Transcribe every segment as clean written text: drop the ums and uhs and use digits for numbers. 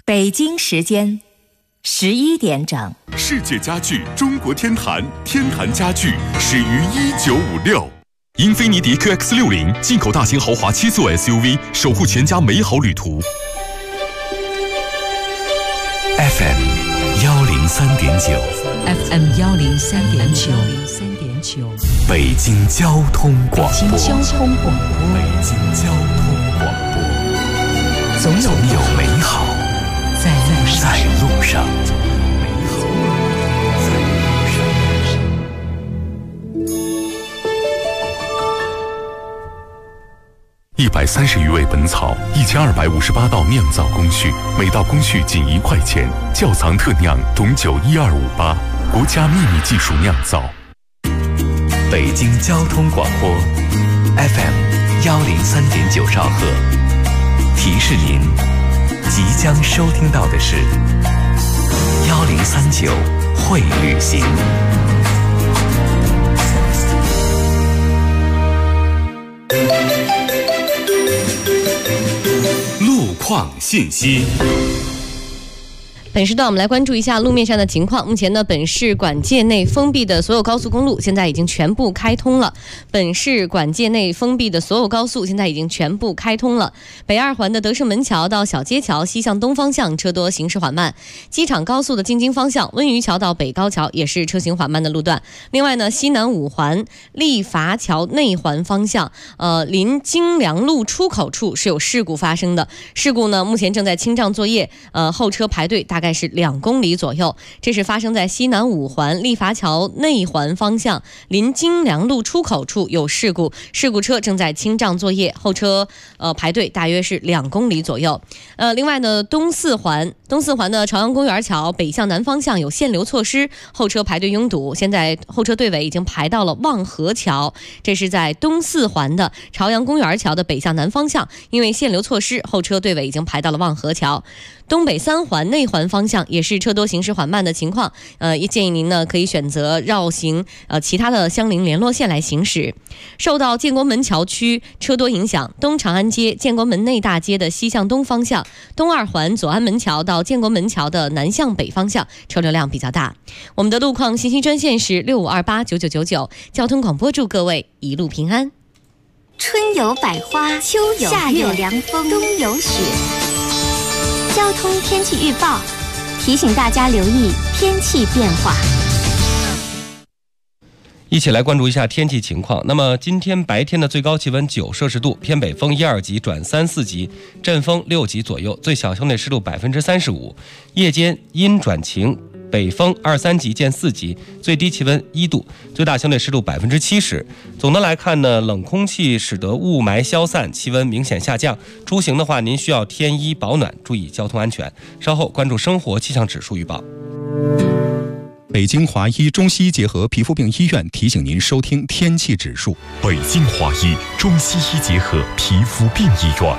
北京时间11点整。 世界家具中国天坛，天坛家具始于1956。英菲尼迪 QX60 进口大型豪华7座 SUV， 守护全家美好旅途。 FM 103.9 FM 103.9 北京交通广播。 北京交通广播。 北京交通广播。总有美好在路上。130余味本草，1258道酿造工序，每道工序仅1块钱。窖藏特酿董酒12588，国家秘密技术酿造。北京交通广播 FM 103.9兆赫，提示您即将收听到的是1039会旅行。路况信息。 本时段我们来关注一下路面上的情况。目前呢，本市管界内封闭的所有高速公路现在已经全部开通了。本市管界内封闭的所有高速现在已经全部开通了。北二环的德胜门桥到小街桥西向东方向车多，行驶缓慢。机场高速的京津方向温榆桥到北高桥也是车行缓慢的路段。另外呢，西南五环立筏桥内环方向，临京良路出口处是有事故发生的。事故呢，目前正在清障作业，后车排队大概是2公里左右。这是发生在西南五环立筏桥内环方向临京良路出口处有事故，事故车正在清障作业，后车排队大约是2公里左右。另外呢，东四环的朝阳公园桥北向南方向有限流措施，后车排队拥堵，现在后车队尾已经排到了望河桥。这是在东四环的朝阳公园桥的北向南方向，因为限流措施，后车队尾已经排到了望河桥。东北三环内环方向也是车多行驶缓慢的情况，也建议您呢可以选择绕行其他的相邻联络线来行驶。受到建国门桥区车多影响，东长安街建国门内大街的西向东方向，东二环左安门桥到建国门桥的南向北方向车流量比较大。我们的路况信息专线是65289999，交通广播祝各位一路平安。 春有百花，秋有夏有凉风，冬有雪。交通天气预报提醒大家留意天气变化。 一起来关注一下天气情况。那么今天白天的最高气温9摄氏度，偏北风1、2级转3、4级，阵风6级左右，最小相对湿度35%。夜间阴转晴，北风2、3级见4级，最低气温1度，最大相对湿度70%。总的来看呢，冷空气使得雾霾消散，气温明显下降。出行的话，您需要添衣保暖，注意交通安全。稍后关注生活气象指数预报。 北京华医中西医结合皮肤病医院提醒您收听天气指数。 北京华医中西医结合皮肤病医院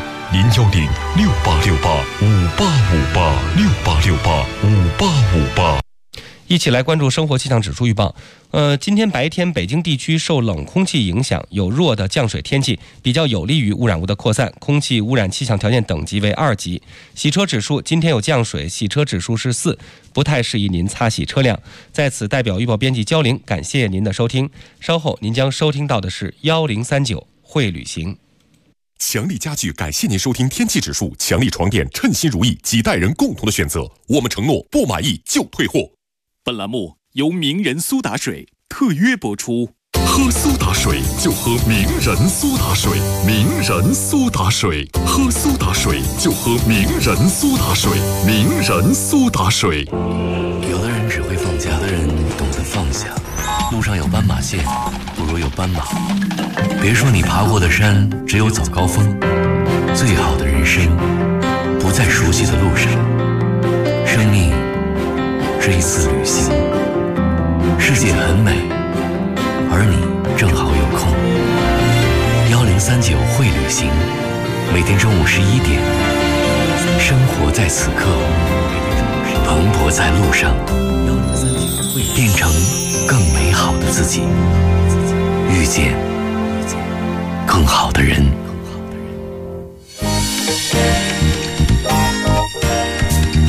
，0106868585858，68685858。 一起来关注生活气象指数预报。今天白天北京地区受冷空气影响，有弱的降水天气，比较有利于污染物的扩散，空气污染气象条件等级为2级。洗车指数今天有降水，洗车指数是4，不太适宜您擦洗车辆。在此代表预报编辑焦玲感谢您的收听。稍后您将收听到的是1039会旅行。 强力家具感谢您收听天气指数，强力床垫称心如意，几代人共同的选择，我们承诺不满意就退货。本栏目由名人苏打水特约播出。喝苏打水就喝名人苏打水，名人苏打水，喝苏打水就喝名人苏打水，名人苏打水。 有的人只会放假，有的人懂得放下。路上有斑马线，不如有斑马。别说你爬过的山只有早高峰，最好的人生不在熟悉的路上。生命是一次旅行，世界很美，而你正好有空。1039会旅行，每天中午11点，生活在此刻，蓬勃在路上，变成更美好的自己，遇见更好的人。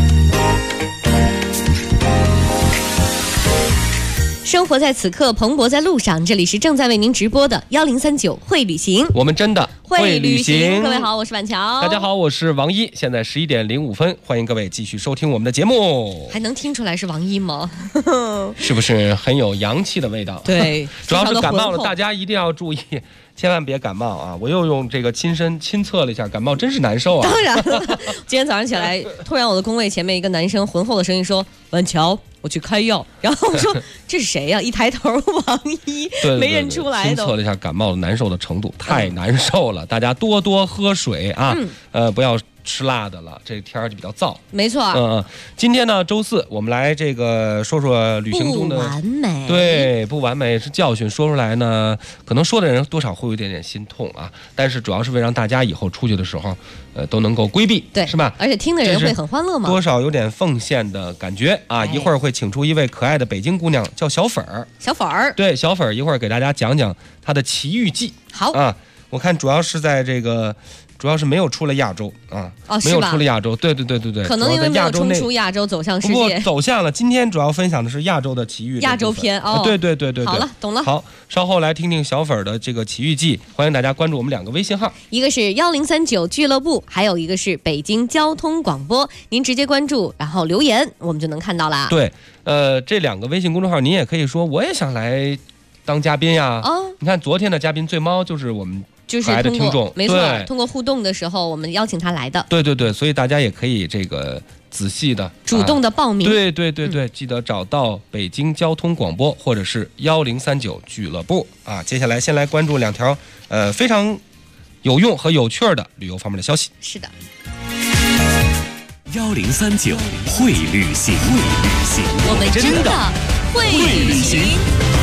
生活在此刻，蓬勃在路上。这里是正在为您直播的1039会旅行， 我们真的会旅行。 各位好，我是板桥。 大家好，我是王一。现在11点05分，欢迎各位继续收听我们的节目。 还能听出来是王一吗？ 是不是很有洋气的味道？ 对， 主要是感冒了，大家一定要注意。千万别感冒啊！我又用这个亲测了一下，感冒真是难受啊。 当然了，今天早上起来，突然我的工位前面一个男生浑厚的声音说：“板桥，我去开药。”然后我说：“这是谁呀？”一抬头，王一， 对， 没认出来。 亲测了一下感冒难受的程度，太难受了。大家多多喝水啊，不要吃辣的了，这天儿就比较燥。 没错。 今天呢，周四，我们来这个说说旅行中的不完美。 对，不完美是教训，说出来呢，可能说的人多少会有一点点心痛啊。但是主要是为让大家以后出去的时候，都能够规避， 对， 是吧？ 而且听的人会很欢乐嘛， 多少有点奉献的感觉啊。一会儿会请出一位可爱的北京姑娘，叫小粉儿。 小粉儿， 对，小粉儿一会儿给大家讲讲她的奇遇记。 好啊，我看主要是在这个。主要是没有出了亚洲啊，没有出了亚洲，对， 可能因为没有冲出亚洲走向世界， 不过走向了。今天主要分享的是亚洲的奇遇， 亚洲篇哦， 对。 好了，懂了。 好，稍后来听听小粉的这个奇遇记，欢迎大家关注我们2个微信号， 一个是1039俱乐部，还有一个是北京交通广播。您直接关注，然后留言，我们就能看到啦。 对，这2个微信公众号，您也可以说我也想来当嘉宾呀。你看昨天的嘉宾醉猫就是我们。 就是通过没错，通过互动的时候，我们邀请他来的。 对，所以大家也可以这个仔细的、 主动的报名。 对，记得找到北京交通广播或者是1039俱乐部啊。接下来先来关注2条非常有用和有趣的旅游方面的消息。 是的 ，1039会旅行， 我们真的会旅行。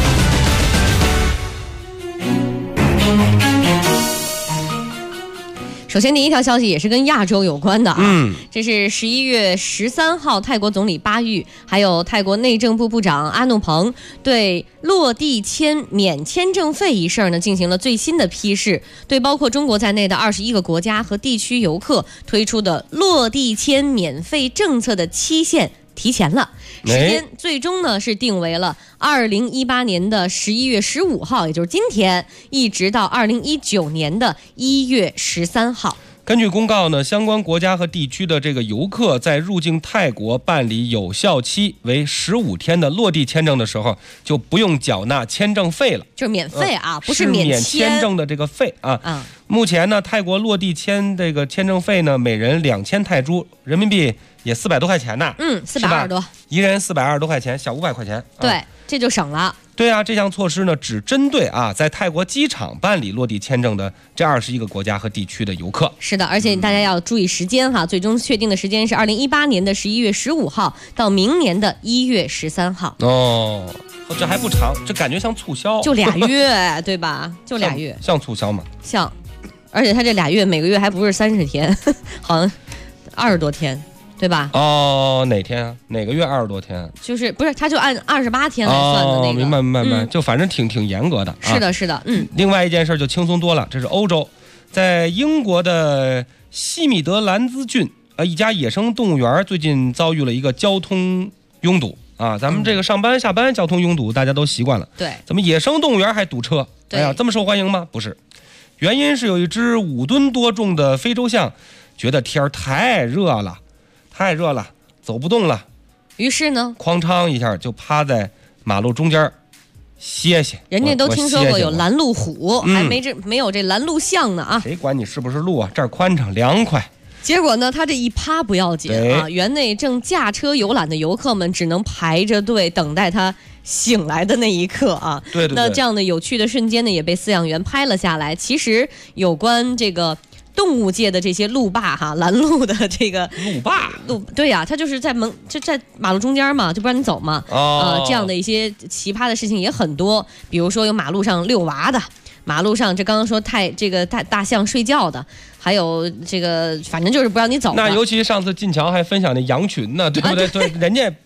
首先，第一条消息也是跟亚洲有关的啊。这是11月13号，泰国总理巴育还有泰国内政部部长阿努彭对落地签免签证费一事呢进行了最新的批示，对包括中国在内的21个国家和地区游客推出的落地签免费政策的期限提前了，时间最终呢是定为了2018年的11月15号，也就是今天，一直到2019年的1月13号。 根据公告呢，相关国家和地区的这个游客在入境泰国办理有效期为15天的落地签证的时候，就不用缴纳签证费了， 就是免费啊，不是免签证的这个费啊。目前呢，泰国落地这个签证费呢，每人2000泰铢，人民币也400多块钱呢。 420多， 一人420多块钱，小500块钱。 对，这就省了。 对啊，这项措施呢，只针对在泰国机场办理落地签证的这21个国家和地区的游客。 是的，而且大家要注意时间哈，最终确定的时间是2018年的11月15号到明年的1月13号。 哦，这还不长，这感觉像促销， 就2月，对吧？就2月， 像促销吗？ 像，而且他这2月每个月还不是30天，好像20多天。对吧？ 哪天啊？哪个月20多天？ 就是不是？他就按28天来算的那个。 明白，就反正挺严格的。 是的， 另外一件事就轻松多了，这是欧洲，在英国的西米德兰兹郡一家野生动物园最近遭遇了一个交通拥堵啊。咱们这个上班下班交通拥堵大家都习惯了， 对， 怎么野生动物园还堵车？哎呀，这么受欢迎吗？不是，原因是有一只5吨多重的非洲象，觉得天太热了，走不动了， 于是呢， 哐当一下就趴在马路中间歇歇。 人家都听说过有拦路虎，还没有这拦路象呢啊！ 谁管你是不是路啊？这儿宽敞凉快。 结果呢，他这一趴不要紧啊，园内正驾车游览的游客们只能排着队等待他醒来的那一刻啊。 对， 那这样的有趣的瞬间呢，也被饲养员拍了下来。其实有关这个动物界的这些路霸拦路的这个对呀，他就是在马路中间嘛，就不让你走嘛。这样的一些奇葩的事情也很多，比如说有马路上遛娃的，马路上这刚刚说大象睡觉的，还有这个反正就是不让你走。 那尤其上次进桥还分享那羊群呢，对不对？对，人家不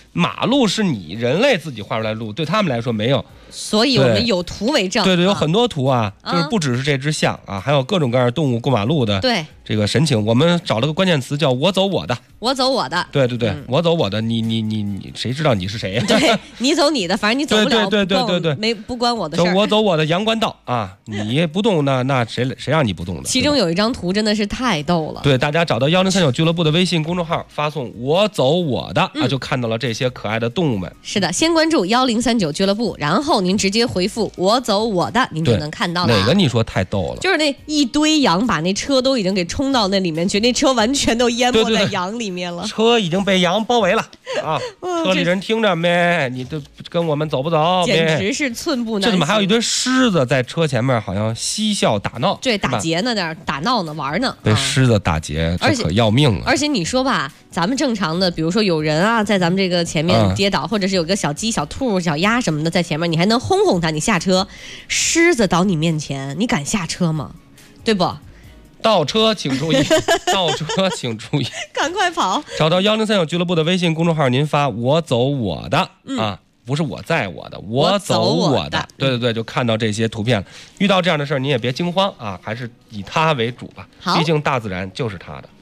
马路是你人类自己画出来的路，对他们来说没有。 所以我们有图为证。 对，有很多图啊，就是不只是这只象啊，还有各种各样的动物过马路的。 对， 这个神情，我们找了个关键词叫"我走我的"。 我走我的。 对，我走我的，你谁知道你是谁呀？ 对，你走你的，反正你走不了。 对， 不关我的事儿。 我走我的阳关道啊，你不动那谁让你不动的？ 其中有一张图真的是太逗了。 对，大家找到1039俱乐部的微信公众号，发送"我走我的"啊，就看到了这些可爱的动物们。 是的，先关注1039俱乐部，然后您直接回复"我走我的"，您就能看到了。 哪个你说太逗了？ 就是那一堆羊把那车都已经给冲到那里面去，那车完全都淹没在羊里面了。 车已经被羊包围了啊！车里人听着没？你都跟我们走不走？ 简直是寸步难行。 这怎么还有一堆狮子在车前面，好像嬉笑打闹？ 对，打劫呢，在打闹呢，玩呢。 被狮子打劫，这可要命啊！ 而且你说吧，咱们正常的，比如说有人啊，在咱们这个前面跌倒，或者是有个小鸡、小兔、小鸭什么的在前面，你还能轰轰它，你下车。狮子倒你面前，你敢下车吗？对不？ 倒车请注意，倒车请注意， 赶快跑！ 找到1039俱乐部的微信公众号，您发"我走我的"啊，不是我在我的，我走我的。对，就看到这些图片了。遇到这样的事儿，你也别惊慌啊，还是以它为主吧。毕竟大自然就是它的。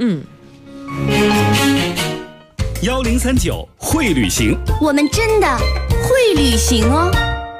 1039会旅行， 我们真的会旅行哦。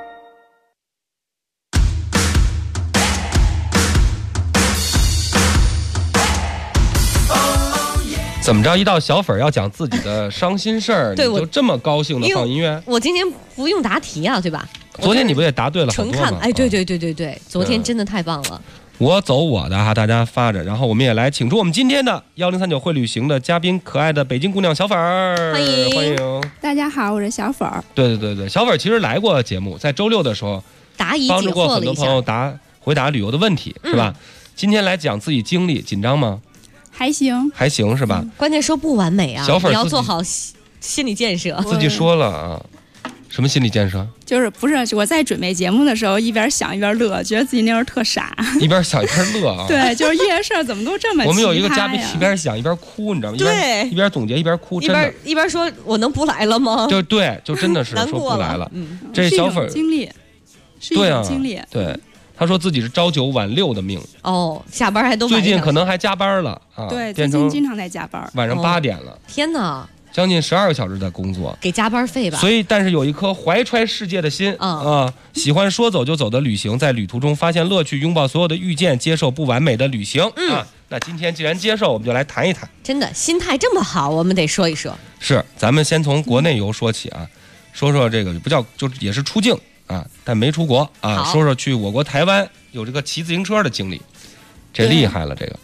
怎么着？一到小粉要讲自己的伤心事儿，你就这么高兴的放音乐？ 我今天不用答题啊，对吧？ 昨天你不也答对了很多吗？ 纯看，哎，对，昨天真的太棒了。 我走我的哈，大家发着，然后我们也来请出我们今天的1039会旅行的嘉宾，可爱的北京姑娘小粉儿，欢迎！ 大家好，我是小粉儿。 对，小粉儿其实来过节目，在周6的时候答疑帮助过很多朋友回答旅游的问题，是吧？今天来讲自己经历，紧张吗？ 还行是吧？ 关键说不完美啊， 小粉你要做好心理建设。 自己说了啊，什么心理建设？ 就是不是我在准备节目的时候一边想一边乐，觉得自己那时候特傻， 一边想一边乐啊。 对，就是遇见事儿怎么都这么奇葩呀。 我们有一个嘉宾一边想一边哭，你知道吗？ 对， 一边总结一边哭，真的。 一边说我能不来了吗？ 对，就真的是说不来了。这小粉经历是一种经历， 对。他说自己是朝9晚6的命哦，下班还都最近可能还加班了啊， 对，最近经常在加班， 晚上8点了， 天哪， 将近12个小时在工作， 给加班费吧。 所以，但是有一颗怀揣世界的心啊，喜欢说走就走的旅行，在旅途中发现乐趣，拥抱所有的遇见，接受不完美的旅行啊。那今天既然接受，我们就来谈一谈。 真的心态这么好，我们得说一说。 是，咱们先从国内游说起啊，说说这个不叫就也是出境啊，但没出国啊，说说去我国台湾有这个骑自行车的经历，这厉害了这个。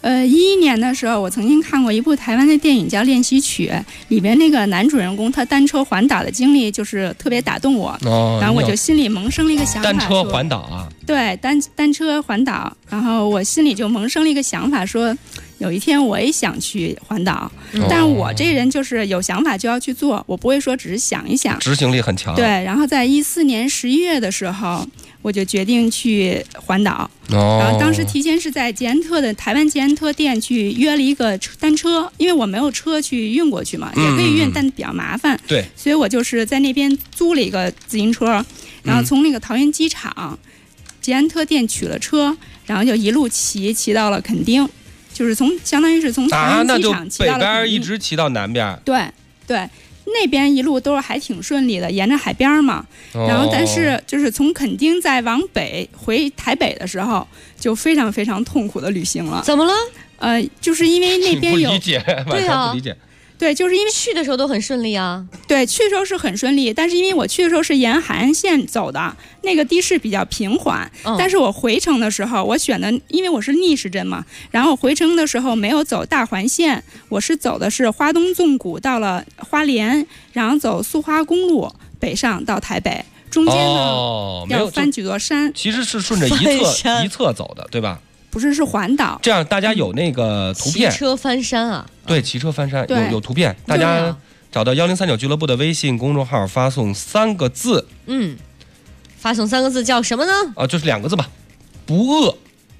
11年的时候，我曾经看过一部台湾的电影叫《练习曲》，里边那个男主人公他单车环岛的经历就是特别打动我，然后我就心里萌生了一个想法， 单车环岛啊， 对，单车环岛，然后我心里就萌生了一个想法，说有一天我也想去环岛，但是我这人就是有想法就要去做，我不会说只是想一想， 执行力很强。 对，然后在14年11月的时候，我就决定去环岛。然后当时提前是在捷安特的台湾捷安特店去约了一个单车，因为我没有车去运过去嘛，也可以运，但比较麻烦。 对， 所以我就是在那边租了一个自行车，然后从那个桃园机场捷安特店取了车，然后就一路骑到了垦丁，就是相当于是从桃园机场骑到了垦丁， 北边一直骑到南边。 对。那边一路都是还挺顺利的，沿着海边嘛。然后，但是就是从垦丁再往北回台北的时候，就非常非常痛苦的旅行了。 怎么了？ 就是因为那边有不理解， 对啊， 不理解。 对，就是因为去的时候都很顺利啊。 对，去的时候是很顺利，但是因为我去的时候是沿海岸线走的，那个地势比较平缓。但是我回程的时候，我选的，因为我是逆时针嘛，然后回程的时候没有走大环线，我是走的是花东纵谷到了花莲，然后走苏花公路北上到台北，中间呢要翻几座山。 其实是顺着一侧走的，对吧？ 不是，是环岛。 这样大家有那个图片， 骑车翻山啊？ 对，骑车翻山有图片，大家找到1039俱乐部的微信公众号，发送3个字， 发送3个字叫什么呢？ 就是2个字吧，不饿。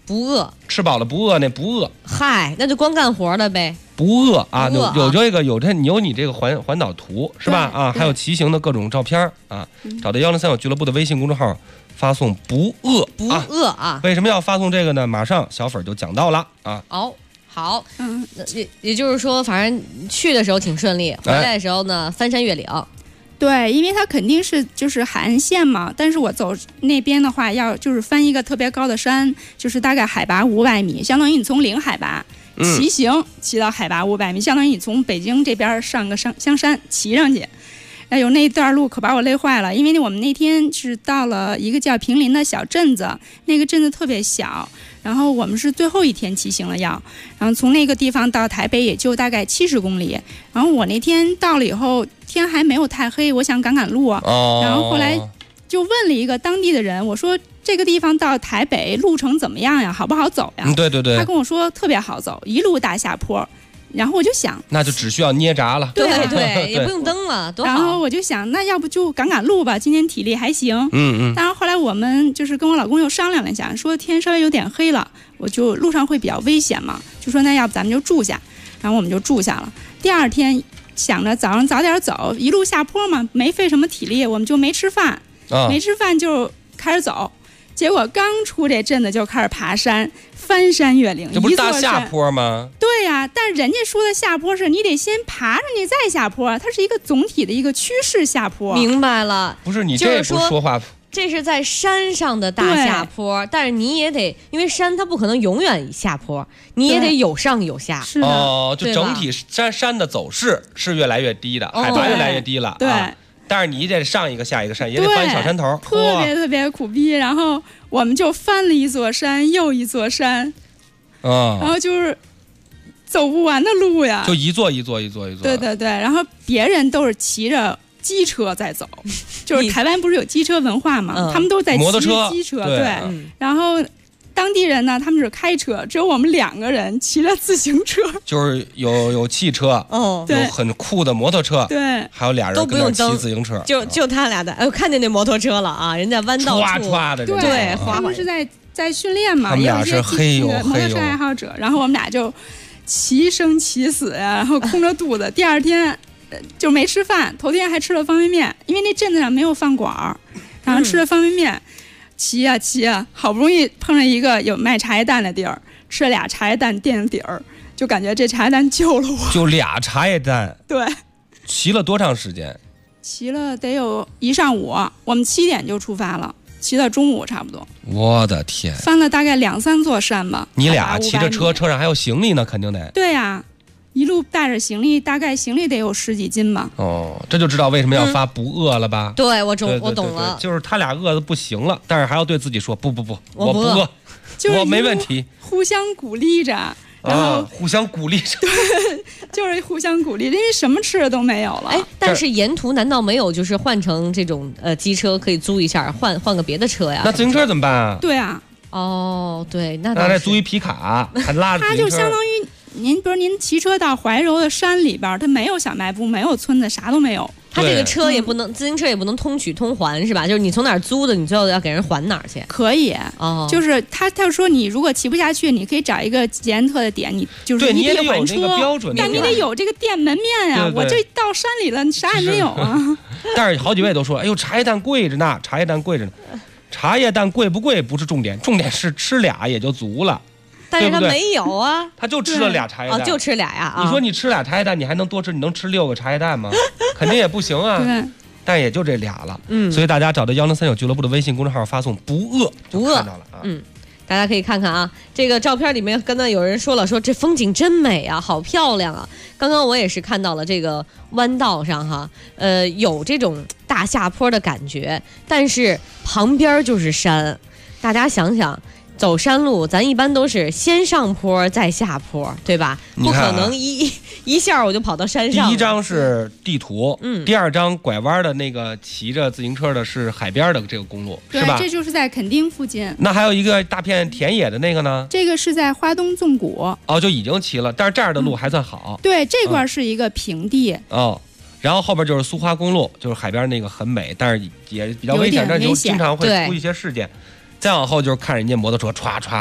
不饿， 吃饱了不饿，那不饿。 嗨，那就光干活的呗。 不饿啊， 不饿啊有你这个环岛图是吧？啊，还有骑行的各种照片啊。找到103俱乐部的微信公众号，发送不饿啊。为什么要发送这个呢？马上小粉就讲到了啊。 好，也就是说，反正去的时候挺顺利，回来的时候呢，翻山越岭。 对，因为它肯定是就是海岸线嘛，但是我走那边的话，要就是翻一个特别高的山，就是大概海拔500米，相当于你从零海拔骑行骑到海拔500米，相当于你从北京这边上个香山骑上去。哎呦，那段路可把我累坏了，因为我们那天是到了一个叫平林的小镇子，那个镇子特别小，然后我们是最后一天骑行了然后从那个地方到台北也就大概70公里，然后我那天到了以后天还没有太黑，我想赶路然后后来就问了一个当地的人，我说这个地方到台北路程怎么样呀，好不好走呀？ 对， 他跟我说特别好走，一路大下坡。然后我就想， 那就只需要捏闸了， 对，也不用蹬了，多好。 然后我就想，那要不就赶路吧，今天体力还行。但是后来我们就是跟我老公又商量了一下，说天稍微有点黑了，我就路上会比较危险嘛，就说那要不咱们就住下，然后我们就住下了。第二天想着早上早点走，一路下坡嘛，没费什么体力，我们就没吃饭，没吃饭就开始走。结果刚出这镇子就开始爬山，翻山越岭， 这不是大下坡吗？ 对呀，但人家说的下坡是你得先爬上去再下坡，它是一个总体的一个趋势下坡。 明白了， 不是你这不是说话， 这是在山上的大下坡，但是你也得，因为山它不可能永远下坡，你也得有上有下。 是的， 就整体山的走势是越来越低的，海拔越来越低了。 对。 但是你得上一个下一个山，也得翻小山头， 特别苦逼。然后我们就翻了一座山又一座山，然后就是走不完的路呀， 就一座。 对，然后别人都是骑着机车在走，就是台湾不是有机车文化嘛，他们都在骑着机车，对，然后。当地人呢，他们是开车，只有我们2个人骑着自行车， 就是有汽车，有很酷的摩托车， 对， 还有俩人都不用骑自行车， 就他俩的，我看见那摩托车了啊，人家弯道歘的， 对，他们是在训练嘛， 他们俩是黑油摩托车爱好者，然后我们俩就骑生骑死呀，然后空着肚子，第二天就没吃饭，头天还吃了方便面，因为那镇子上没有饭馆，然后吃了方便面。骑呀，好不容易碰上一个有卖茶叶蛋的地儿，吃了俩茶叶蛋垫底儿，就感觉这茶叶蛋救了我。 就俩茶叶蛋。 对。 骑了多长时间？ 骑了得有1上午，我们7点就出发了，骑到中午差不多。 我的天！ 翻了大概2、3座山吧。 你俩骑着车，车上还有行李呢，肯定得。 对呀。一路带着行李，大概行李得有10几斤吧。 这就知道为什么要发不饿了吧？ 对，我懂了， 就是他俩饿得不行了，但是还要对自己说不，我不饿，我没问题， 互相鼓励着，然后互相鼓励着， 对，就是互相鼓励，因为什么吃的都没有了。 但是沿途难道没有就是换成这种机车可以租一下，换个别的车呀？ 那自行车怎么办啊？ 对啊， 对，那再租一皮卡，还拉着自行车， 他就相当于。您骑车到怀柔的山里边，它没有小卖部，没有村子，啥都没有。 它这个车也不能，自行车也不能通取通还，是吧？就是你从哪儿租的，你最后要给人还哪儿去？ 可以，就是他说你如果骑不下去，你可以找一个捷安特的点，你就是你也得还车，但你得有这个店门面呀。我这到山里了，啥也没有啊。 但是好几位都说，哎呦，茶叶蛋贵着呢，茶叶蛋贵不贵不是重点，重点是吃俩也就足了。 但是他没有啊， 他就吃了俩茶叶蛋， 就吃俩呀。 你说你吃俩茶叶蛋，你还能多吃？你能吃6个茶叶蛋吗？肯定也不行啊。 对， 但也就这俩了。所以大家找到103俱乐部的微信公众号，发送不饿，看到了啊。 大家可以看看啊，这个照片里面刚才有人说了，说这风景真美啊，好漂亮啊。刚刚我也是看到了这个弯道上哈，有这种大下坡的感觉，但是旁边就是山，大家想想。走山路，咱一般都是先上坡再下坡，对吧？不可能一下我就跑到山上。 第一张是地图，第2张拐弯的那个骑着自行车的是海边的这个公路，是吧？ 这就是在垦丁附近。 那还有一个大片田野的那个呢？ 这个是在花东纵谷。 就已经骑了，但是这儿的路还算好。 对，这块是一个平地。 然后后边就是苏花公路，就是海边那个很美，但是也比较危险，但就经常会出一些事件。再往后就是看人家摩托车歘歘了，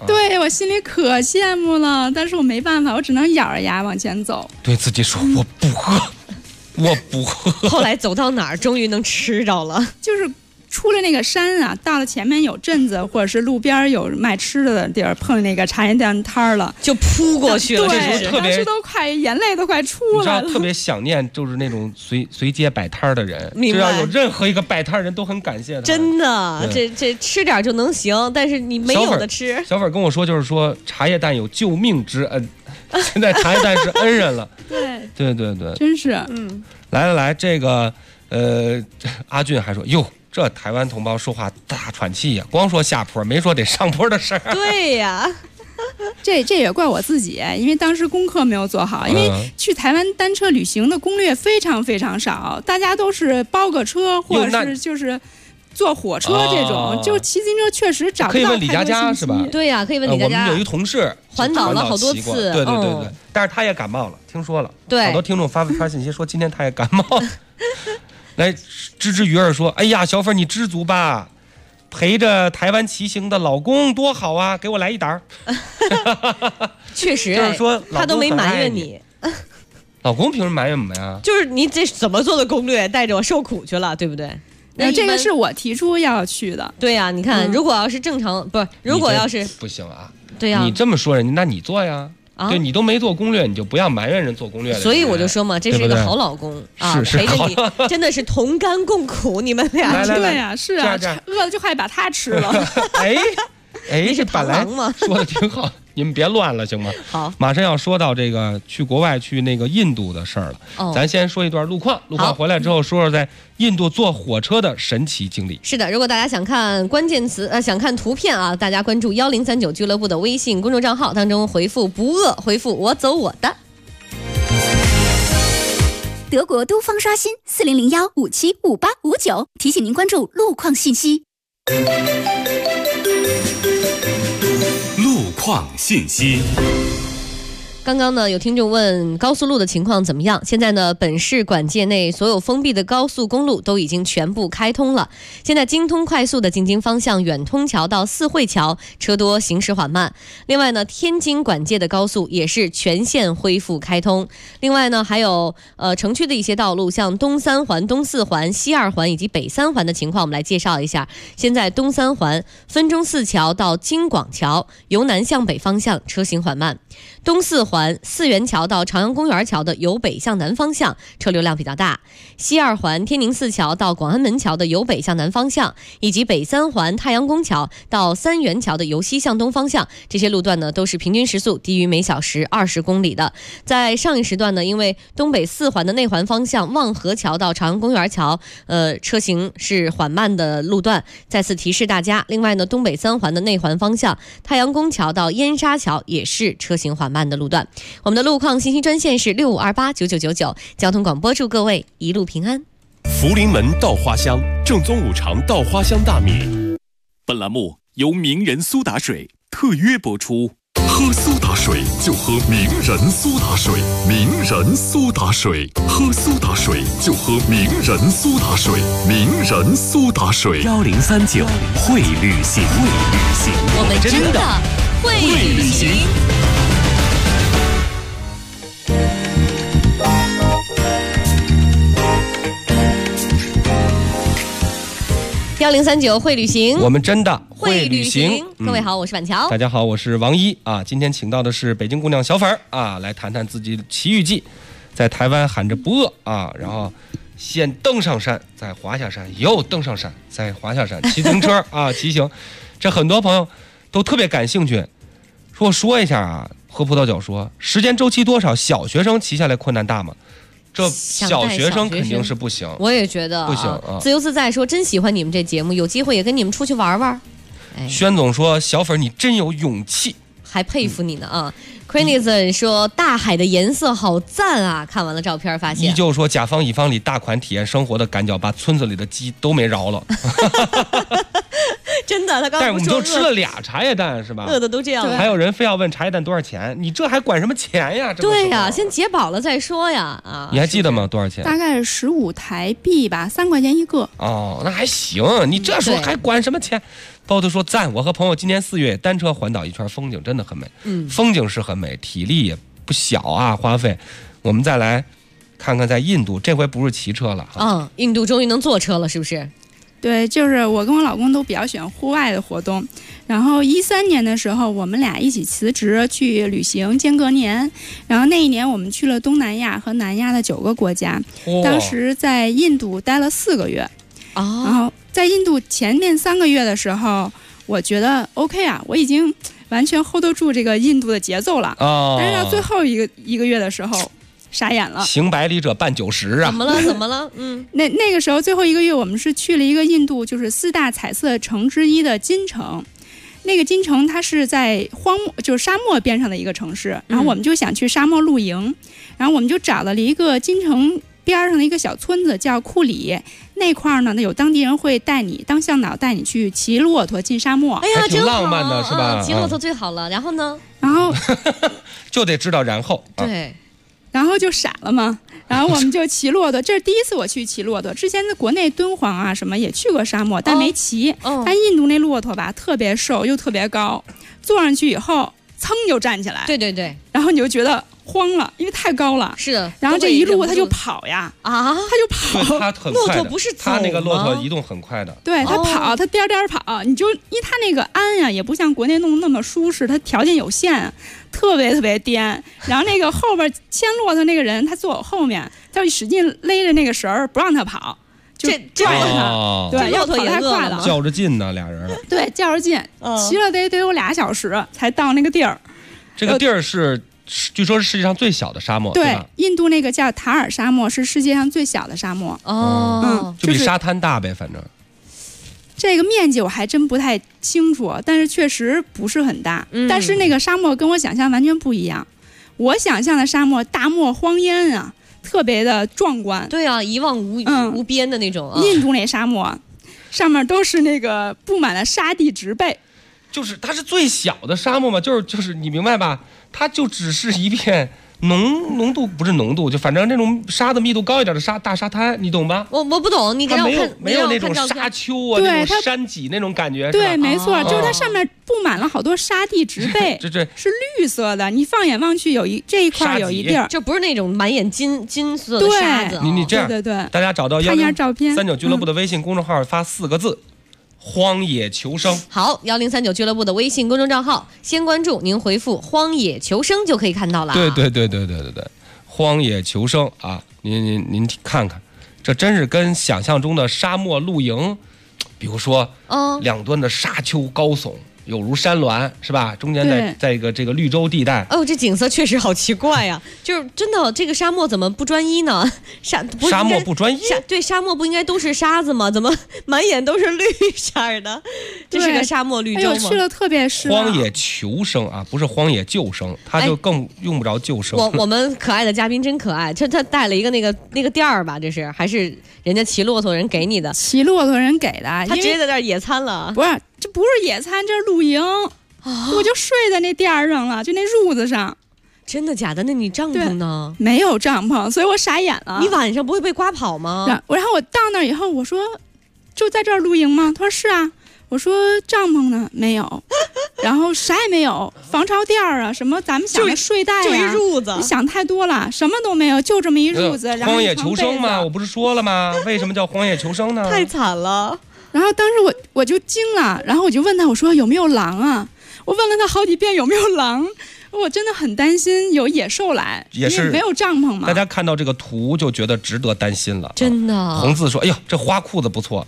对，我心里可羡慕了，但是我没办法，我只能咬着牙往前走。 对自己说我不喝，我不喝。 后来走到哪儿，终于能吃着了。 就是出了那个山啊，到了前面有镇子，或者是路边有卖吃的地儿，碰那个茶叶蛋摊儿了， 就扑过去了。 对， 特别当时都快眼泪都快出来了。 特别想念就是那种随街摆摊儿的人，只要有任何一个摆摊儿人都很感谢他。 真的，这吃点就能行，但是你没有的吃。 小粉跟我说，就是说茶叶蛋有救命之恩，现在茶叶蛋是恩人了。对， 真是。 来，这个阿俊还说哟。这台湾同胞说话大喘气呀，光说下坡没说得上坡的事儿。 对呀， 这也怪我自己，因为当时功课没有做好。因为去台湾单车旅行的攻略非常非常少，大家都是包个车，或者是就是坐火车这种，就骑自行车确实找不到。 可以问李佳佳是吧？ 对呀，可以问李佳佳。 我们有一同事环岛了好多次， 对，但是他也感冒了，听说了。 对， 好多听众发信息说今天他也感冒了。来，支鱼儿说：“哎呀，小粉你知足吧，陪着台湾骑行的老公多好啊，给我来一打。” 确实， 就是说他都没埋怨你。 老公凭什么埋怨我们呀？ 就是你这怎么做的攻略，带着我受苦去了，对不对？ 那这个是我提出要去的。 对呀，你看，如果要是正常，不是，如果要是不行啊。 对呀， 你这么说人家，那你做呀。对，你都没做攻略，你就不要埋怨人做攻略。 所以我就说嘛，这是一个好老公啊，陪着你，真的是同甘共苦，你们俩。 对呀，是啊，饿了就快把他吃了。 哎， 这螳螂吗？ 说的挺好，你们别乱了行吗？ 好， 马上要说到这个去国外去那个印度的事儿了。咱先说一段路况回来之后说说在印度坐火车的神奇经历。 是的，如果大家想看关键词想看图片啊，大家关注1039俱乐部的微信公众账号当中回复不饿，回复我走我的。 德国都方刷新4001575859，提醒您关注路况信息。 路况信息。 刚刚呢，有听众问高速路的情况怎么样？现在呢，本市管界内所有封闭的高速公路都已经全部开通了。现在京通快速的进京方向远通桥到四惠桥车多，行驶缓慢。另外呢，天津管界的高速也是全线恢复开通。另外呢，还有城区的一些道路，像东三环、东四环、西二环以及北三环的情况，我们来介绍一下。现在东三环分钟寺桥到京广桥由南向北方向车行缓慢，东四环四元桥到朝阳公园桥的由北向南方向车流量比较大，西二环天宁寺桥到广安门桥的由北向南方向，以及北三环太阳宫桥到三元桥的由西向东方向，这些路段呢都是平均时速低于每小时20公里的。在上一时段呢，因为东北四环的内环方向望河桥到朝阳公园桥车行是缓慢的路段，再次提示大家。另外呢，东北三环的内环方向太阳宫桥到燕沙桥也是车行缓慢的路段。我们的路况信息专线是65289999，交通广播祝各位一路平安。 福临门稻花香，正宗五常稻花香大米。 本栏目由名人苏打水特约播出。 喝苏打水就喝名人苏打水，名人苏打水，喝苏打水就喝名人苏打水，名人苏打水。 1039会旅行， 我们真的会旅行。1039会旅行， 我们真的会旅行。 各位好，我是板桥。 大家好，我是王一啊。今天请到的是北京姑娘小粉啊，来谈谈自己奇遇记。在台湾喊着不饿啊，然后先登上山，再滑下山，又登上山，再滑下山，骑自行车啊，骑行。这很多朋友都特别感兴趣。说一下啊，喝葡萄酒说时间周期多少？小学生骑下来困难大吗？这小学生肯定是不行， 我也觉得不行啊。 自由自在说真喜欢你们这节目，有机会也跟你们出去玩玩。 宣总说小粉你真有勇气， 还佩服你呢啊。Crazy 说大海的颜色好赞啊，看完了照片发现。 依旧说甲方乙方里大款体验生活的赶脚，把村子里的鸡都没饶了。 真的，他刚刚但是我们就吃了俩茶叶蛋是吧？ 饿的都这样了。 还有人非要问茶叶蛋多少钱，你这还管什么钱呀？ 对呀，先解饱了再说呀啊！ 你还记得吗？多少钱？ 大概是15台币吧，3块钱一个。 哦，那还行，你这时候还管什么钱？ 包头说赞，我和朋友今年4月单车环岛一圈，风景真的很美。风景是很美，体力也不小啊，花费。我们再来看看在印度，这回不是骑车了。 印度终于能坐车了，是不是？ 对，就是我跟我老公都比较喜欢户外的活动。然后13年的时候，我们俩一起辞职去旅行，间隔年。然后那一年我们去了东南亚和南亚的9个国家。当时在印度待了4个月。然后在印度前面3个月的时候，我觉得 OK 啊，我已经完全 hold 得住这个印度的节奏了。但是到最后一个月的时候，傻眼了。 行百里者半90啊！ 怎么了？ 那个时候最后1个月，我们是去了一个印度就是4大彩色城之一的金城。那个金城它是在就是沙漠边上的一个城市，然后我们就想去沙漠露营，然后我们就找了一个金城边上的一个小村子叫库里，那块呢有当地人会带你当向导，带你去骑骆驼进沙漠。 哎呀， 挺浪漫的是吧？ 骑骆驼最好了。然后呢？ 然后就得知道然后。 对。 然后就傻了嘛，然后我们就骑骆驼，这是第一次我去骑骆驼。之前在国内敦煌啊什么也去过沙漠，但没骑。但印度那骆驼吧，特别瘦又特别高，坐上去以后噌就站起来。 对。 然后你就觉得慌了，因为太高了。 是的。 然后这一路他就跑呀， 他就跑。 他很快的。 骆驼不是走吗？ 他那个骆驼移动很快的。 对，他跑，他颠跑，你就因为他那个鞍呀，也不像国内弄那么舒适，他条件有限。特别颠，然后那个后边牵骆驼那个人，他坐我后面，他就使劲勒着那个绳儿，不让他跑，就拽他，对，要跑太快了， 较着劲呢，俩人。 对，较着劲，骑了得有2小时才到那个地儿。 这个地儿是，据说是世界上最小的沙漠，对吧？ 印度那个叫塔尔沙漠是世界上最小的沙漠。 就比沙滩大呗，反正。 这个面积我还真不太清楚，但是确实不是很大。但是那个沙漠跟我想象完全不一样。我想象的沙漠大漠荒烟啊，特别的壮观。 对啊，一望无边的那种。 印度那沙漠上面都是那个布满了沙地植被， 就是它是最小的沙漠嘛，就是你明白吧？它就只是一片。浓度不是浓度，就反正那种沙子密度高一点的大沙滩，你懂吧？ 我不懂，你给我看， 没有那种沙丘啊，那种山脊那种感觉。 对，没错，就是它上面布满了好多沙地植被， 这是绿色的。你放眼望去，这一块有一地儿， 就不是那种满眼金色的沙子。 你这样， 对， 大家找到看一下照片 ，103.9俱乐部的微信公众号发4个字。荒野求生。 好，1039俱乐部的微信公众账号，先关注，您回复荒野求生就可以看到了。 对，荒野求生啊，您看看，这真是跟想象中的沙漠露营，比如说2端的沙丘高耸，有如山峦，是吧？中间在一个这个绿洲地带。 这景色确实好奇怪呀！就是真的，这个沙漠怎么不专一呢？沙漠不专一？ 对，沙漠不应该都是沙子吗？怎么满眼都是绿色的？这是个沙漠绿洲吗？ 去了特别是荒野求生啊，不是荒野救生，他就更用不着救生。 我们可爱的嘉宾真可爱，他带了一个那个垫儿吧，这是还是人家骑骆驼人给你的？ 骑骆驼人给的， 他直接在这儿野餐了。 不是，这不是野餐，这是露营。我就睡在那垫儿上了，就那褥子上。 真的假的？那你帐篷呢？ 没有帐篷，所以我傻眼了。 你晚上不会被刮跑吗？ 然后我到那以后，我说就在这儿露营吗？他说是啊。我说帐篷呢？没有。然后啥也没有，防潮垫啊，什么咱们想的睡袋啊， 就一褥子。 你想太多了，什么都没有，就这么一褥子。然后荒野求生嘛，我不是说了吗？为什么叫荒野求生呢？ 太惨了。 然后当时我就惊了，然后我就问他，我说有没有狼啊？我问了他好几遍有没有狼，我真的很担心有野兽来， 也是没有帐篷嘛。 大家看到这个图就觉得值得担心了， 真的。 红字说：“哎呦，这花裤子不错。”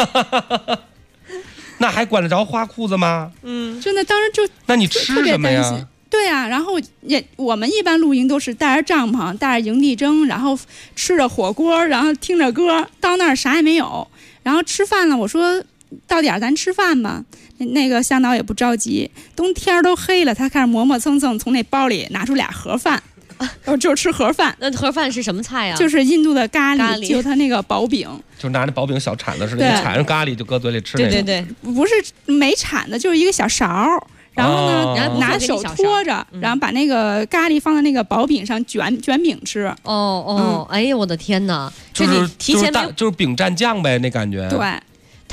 那还管得着花裤子吗？ 真的，当时就那你吃什么呀？ 对啊，然后我们一般露营都是带着帐篷，带着营地蒸，然后吃着火锅，然后听着歌，到那儿啥也没有。然后吃饭了，我说到点咱吃饭吧。那个向导也不着急，冬天都黑了，他开始磨磨蹭蹭从那包里拿出2盒饭，就吃盒饭。 那盒饭是什么菜啊？ 就是印度的咖喱，就他那个薄饼， 就拿那薄饼小铲子似的，你铲上咖喱就搁嘴里吃。 对， 不是没铲子，就是一个小勺。然后呢，拿手托着，然后把那个咖喱放在那个薄饼上卷饼吃。 哎呀，我的天哪！ 就是饼蘸酱呗，那感觉。 对，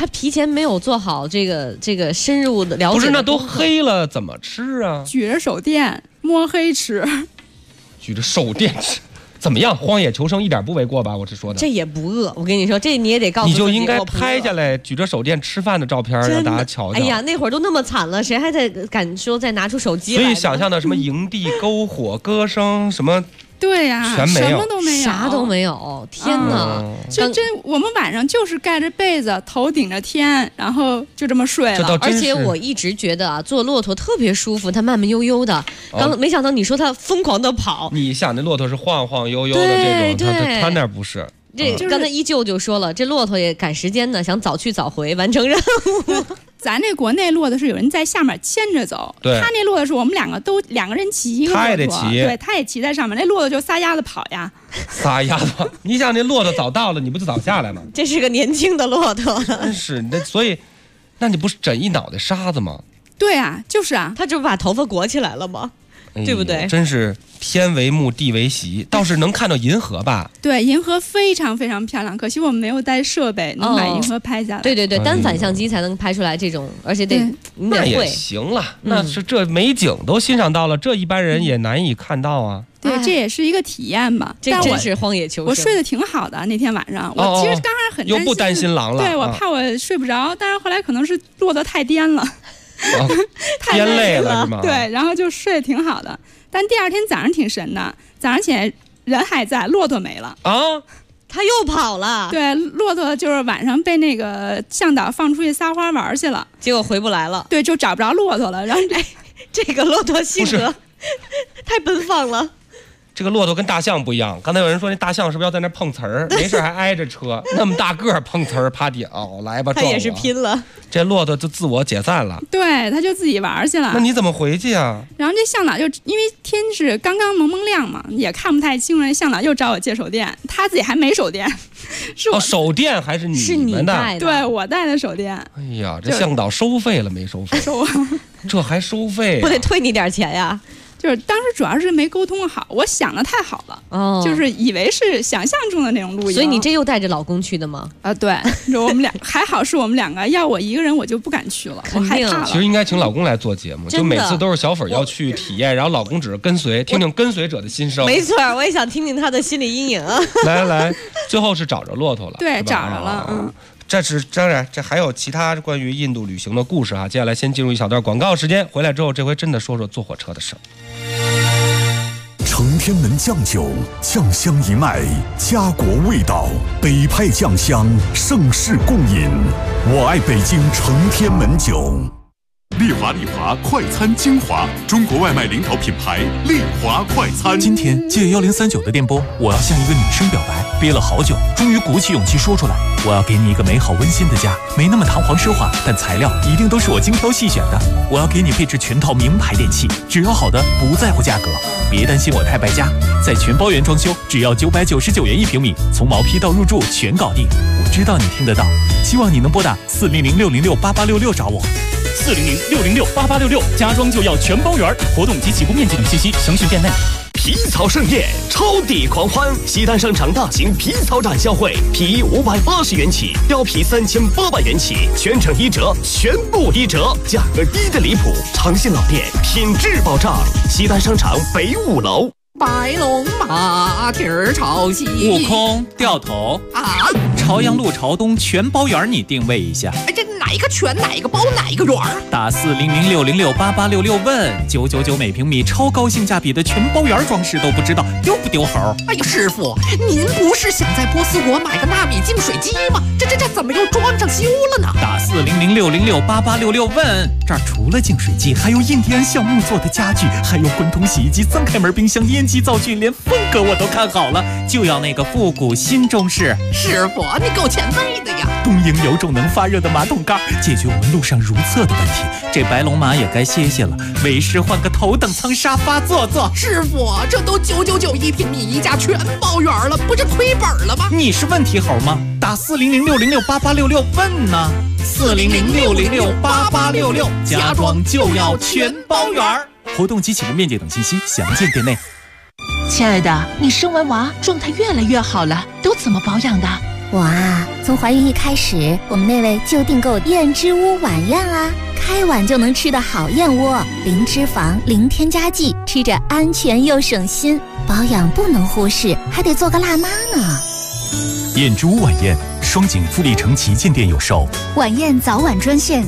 他提前没有做好这个深入的了解。 不是，那都黑了怎么吃啊？ 举着手电摸黑吃， 举着手电吃。怎么样？荒野求生一点不为过吧？我是说的， 这也不饿。我跟你说，这你也得告诉你就应该拍下来举着手电吃饭的照片，让大家瞧瞧。 哎呀，那会儿都那么惨了，谁还敢说再拿出手机来？ 所以想象的什么营地、篝火、歌声什么。 对呀， 全没有， 什么都没有， 啥都没有。天哪！ 我们晚上就是盖着被子，头顶着天，然后就这么睡了。 而且我一直觉得啊，坐骆驼特别舒服，它慢慢悠悠的。没想到你说它疯狂的跑。 你想那骆驼是晃晃悠悠的这种，它那不是。 刚才依旧就说了，这骆驼也赶时间呢，想早去早回完成任务。 咱这国内骆驼是有人在下面牵着走，他那骆驼是我们两个人骑一个骆驼， 他也得骑， 对，他也骑在上面，那骆驼就撒丫子跑呀。 撒丫子，你想那骆驼早到了，你不就早下来吗？ 这是个年轻的骆驼， 真是所以，那你不是整一脑袋沙子吗？ 对啊，就是啊， 他这不把头发裹起来了吗？对不对？ 真是天为幕，地为席，倒是能看到银河吧？ 对，银河非常非常漂亮，可惜我们没有带设备能把银河拍下来。 对，单反相机才能拍出来这种，而且你得会。 那也行了，那是这美景都欣赏到了，这一般人也难以看到啊。 对，这也是一个体验吧。 这真是荒野求生。 我睡得挺好的那天晚上，我其实刚开始很担心， 又不担心狼了。 对，我怕我睡不着，但是后来可能是骆驼太颠了。太累了是吗？ 对，然后就睡得挺好的，但第二天早上挺神的，早上起来人还在，骆驼没了啊， 他又跑了。 对，骆驼就是晚上被那个向导放出去撒欢玩去了， 结果回不来了。 对，就找不着骆驼了。然后这个骆驼性格太奔放了。 这个骆驼跟大象不一样，刚才有人说那大象是不是要在那碰瓷儿？没事还挨着车，那么大个碰瓷儿爬屌，来吧， 他也是拼了。 这骆驼就自我解散了， 对，他就自己玩去了。 那你怎么回去啊？ 然后这向导就因为天是刚刚蒙蒙亮嘛，也看不太清了。向导又找我借手电，他自己还没手电，是我手电还是你们的？ 对，我带的手电。 哎呀，这向导收费了没收费？ 收啊， 这还收费？ 不得退你点钱呀？ 就是当时主要是没沟通好，我想的太好了，就是以为是想象中的那种露营。 所以你这又带着老公去的吗？ 啊，对，我们俩还好是我们两个，要我一个人我就不敢去了，我害怕了。 其实应该请老公来做节目，就每次都是小粉要去体验，然后老公只是跟随，听听跟随者的心声。 没错，我也想听听他的心理阴影啊。 来，最后是找着骆驼了， 对，找着了， 这是当然，这还有其他关于印度旅行的故事啊。接下来先进入一小段广告时间，回来之后这回真的说说坐火车的事儿。 承天门酱酒，酱香一脉，家国味道，北派酱香，盛世共饮。我爱北京承天门酒。 丽华快餐精华，中国外卖领导品牌丽华快餐。 今天借1039的电波，我要向一个女生表白，憋了好久，终于鼓起勇气说出来。我要给你一个美好温馨的家，没那么堂皇奢华，但材料一定都是我精挑细选的。我要给你配置全套名牌电器，只要好的，不在乎价格。别担心我太败家，在全包圆装修，只要999元1平米，从毛坯到入住全搞定。我知道你听得到，希望你能拨打400-606-8866找我。 400-606-8866，家装就要全包圆，活动及起步面积等信息详询店内。 皮草盛宴，超抵狂欢！西单商场大型皮草展销会，皮衣580元起，貂皮3800元起，全程1折，全部1折，价格低的离谱。长信老店，品质保障。西单商场北5楼。 白龙马蹄儿朝西， 悟空掉头啊！ 朝阳路朝东全包圆，你定位一下。 哎，这哪个全哪个包哪个圆？ 打400-606-8866问999每平米，超高性价比的全包圆装饰都不知道丢不丢猴？ 哎呦，师傅，您不是想在波斯国买个纳米净水机吗？这怎么又装上修了呢？ 打400-606-8866问， 这儿除了净水机，还有印第安橡木做的家具，还有滚筒洗衣机、三开门冰箱、烟机灶具，连风格我都看好了， 就要那个复古新中式。 师傅，你够前卫的呀！ 东营有种能发热的马桶盖，解决我们路上如厕的问题。 这白龙马也该歇歇了，为师换个头等舱沙发坐坐。 师傅，这都9991平米一家全包圆了，不是亏本了吗？ 你是问题猴吗？打400-606-8866问呢。400-606-8866，家装就要全包圆。 活动及起步面积等信息详见店内。 亲爱的，你生完娃状态越来越好了，都怎么保养的？ 我啊，从怀孕一开始，我们那位就订购燕之屋晚宴啊，开碗就能吃的好燕窝，零脂肪、零添加剂，吃着安全又省心。保养不能忽视，还得做个辣妈呢。 燕之屋晚宴，双井富力城旗舰店有售。 晚宴早晚专线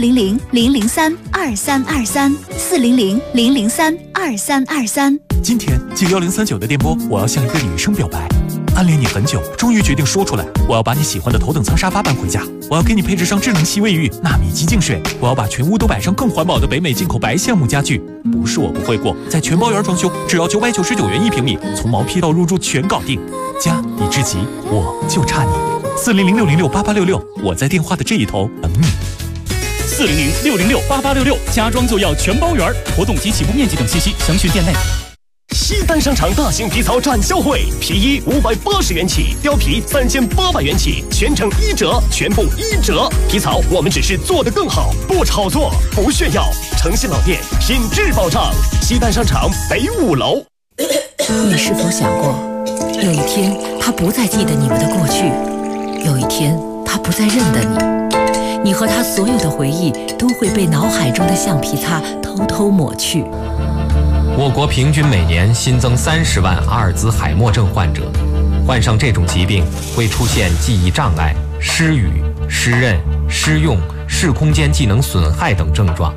400-003-2323，400-003-2323。 今天接1039的电波，我要向一个女生表白。暗恋你很久，终于决定说出来。我要把你喜欢的头等舱沙发搬回家，我要给你配置上智能吸卫浴、纳米极净水，我要把全屋都摆上更环保的北美进口白橡木家具。不是我不会过，在全包园装修，只要999元1平米，从毛坯到入住全搞定。家已至极，我就差你。400-606-8866，我在电话的这一头等你。 400-606-8866，家装就要全包园，活动及起步面积等信息详询店内。 西单商场大型皮草展销会，皮衣580元起，貂皮3800元起，全程1折，全部1折。皮草我们只是做得更好，不炒作，不炫耀，诚信老店，品质保障。西单商场北5楼。 你是否想过，有一天他不再记得你们的过去，有一天他不再认得你，你和他所有的回忆都会被脑海中的橡皮擦偷偷抹去。 我国平均每年新增30万阿尔兹海默症患者，患上这种疾病会出现记忆障碍、失语、失认、失用、视空间技能损害等症状。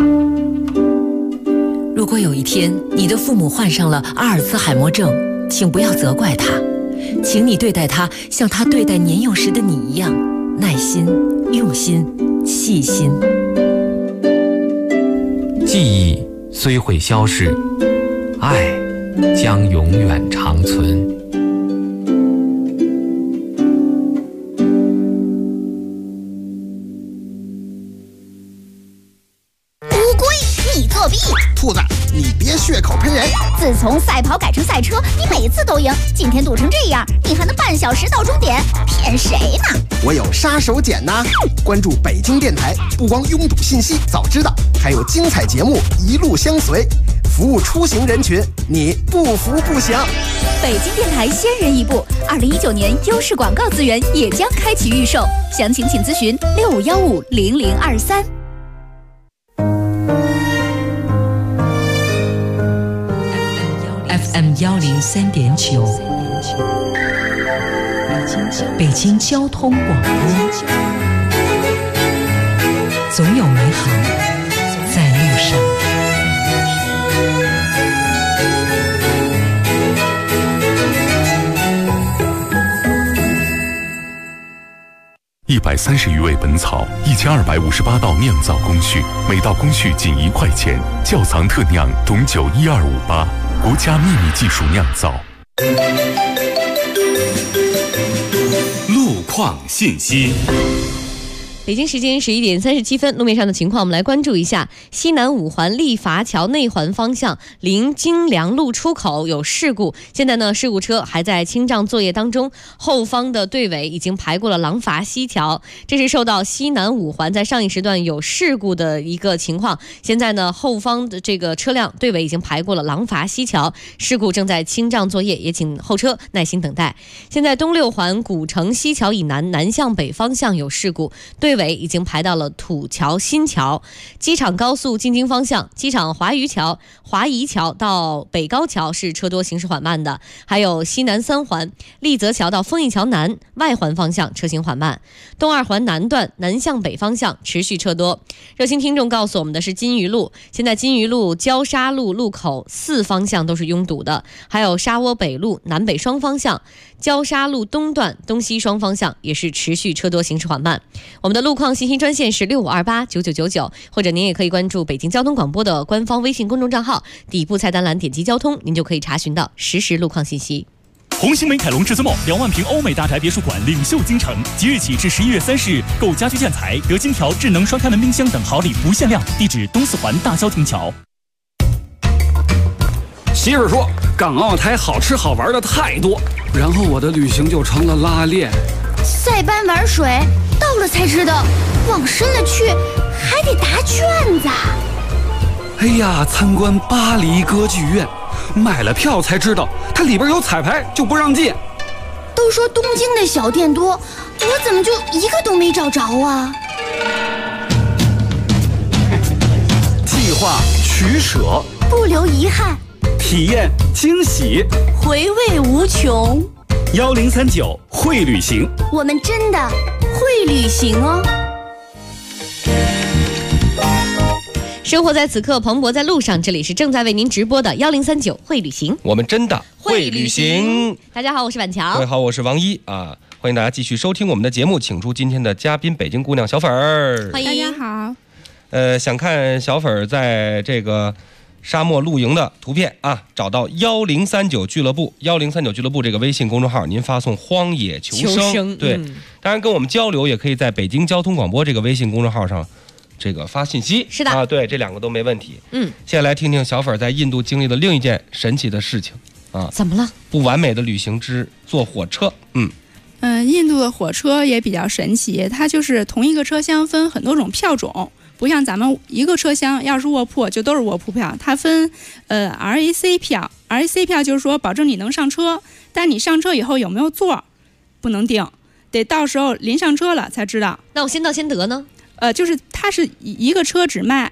如果有一天你的父母患上了阿尔兹海默症，请不要责怪他，请你对待他像他对待年幼时的你一样，耐心、用心、细心。 记忆虽会消逝，爱将永远长存。 乌龟，你作弊！ 兔子，你别血口喷人！ 自从赛跑改成赛车，你每次都赢，今天堵成这样，你还能半小时到终点，骗谁呢？ 我有杀手锏呐！关注北京电台，不光拥堵信息早知道，还有精彩节目一路相随，服务出行人群，你不服不行。 北京电台先人一步，2019年优势广告资源也将开启预售，详情请咨询65150023。 FM 103.9，北京交通广播，总有美好在路上。 130余味本草，1258道酿造工序，每道工序仅1块钱。窖藏特酿董酒12588，国家秘密技术酿造。 路况信息。 北京时间11点37分，路面上的情况我们来关注一下。西南五环立筏桥内环方向临京良路出口有事故，现在呢事故车还在清障作业当中，后方的队尾已经排过了廊筏西桥，这是受到西南五环在上一时段有事故的一个情况。现在呢后方的这个车辆队尾已经排过了廊筏西桥，事故正在清障作业，也请后车耐心等待。现在东六环古城西桥以南南向北方向有事故，队尾已经排到了土桥新桥。机场高速进京方向，机场华宜桥到北高桥是车多行驶缓慢的，还有西南三环立泽桥到丰益桥南外环方向车行缓慢。东二环南段南向北方向持续车多。热心听众告诉我们的是金鱼路，现在金鱼路焦沙路路口4方向都是拥堵的，还有沙窝北路南北双方向焦沙路东段东西双方向也是持续车多行驶缓慢。我们的路况信息专线是65289999，或者您也可以关注北京交通广播的官方微信公众账号，底部菜单栏点击交通，您就可以查询到实时路况信息。 红星美凯龙至尊 2万平欧美大宅别墅馆领袖京城，即日起至11月30日，购家居建材得金条、智能双开门冰箱等好礼不限量。地址东四环大萧亭桥。 媳妇说港澳台好吃好玩的太多，然后我的旅行就成了拉练。 塞班玩水，到了才知道，往深了去还得答卷子。 哎呀，参观巴黎歌剧院，买了票才知道它里边有彩排，就不让进。 都都说东京的小店多，我怎么就一个都没找着啊？ 计划取舍， 不留遗憾， 体验惊喜， 回味无穷。 1039会旅行， 我们真的会旅行哦。 生活在此刻，蓬勃在路上。这里是正在为您直播的1039会旅行， 我们真的会旅行。 大家好，我是板桥。 各位好，我是王一啊，欢迎大家继续收听我们的节目，请出今天的嘉宾北京姑娘小粉儿。 欢迎，大家好。 想看小粉儿在这个沙漠露营的图片啊，找到1039俱乐部，1039俱乐部这个微信公众号，您发送荒野求生，对，当然跟我们交流也可以在北京交通广播这个微信公众号上这个发信息， 是的啊，对，这两个都没问题。现在来听听小粉在印度经历的另一件神奇的事情啊， 怎么了？ 不完美的旅行之坐火车。 印度的火车也比较神奇，它就是同一个车厢分很多种票种。不像咱们一个车厢要是卧铺就都是卧铺票，它分RAC 票 ，RAC 票就是说保证你能上车，但你上车以后有没有座不能定，得到时候临上车了才知道。 那我先到先得呢？ 就是它是一个车只卖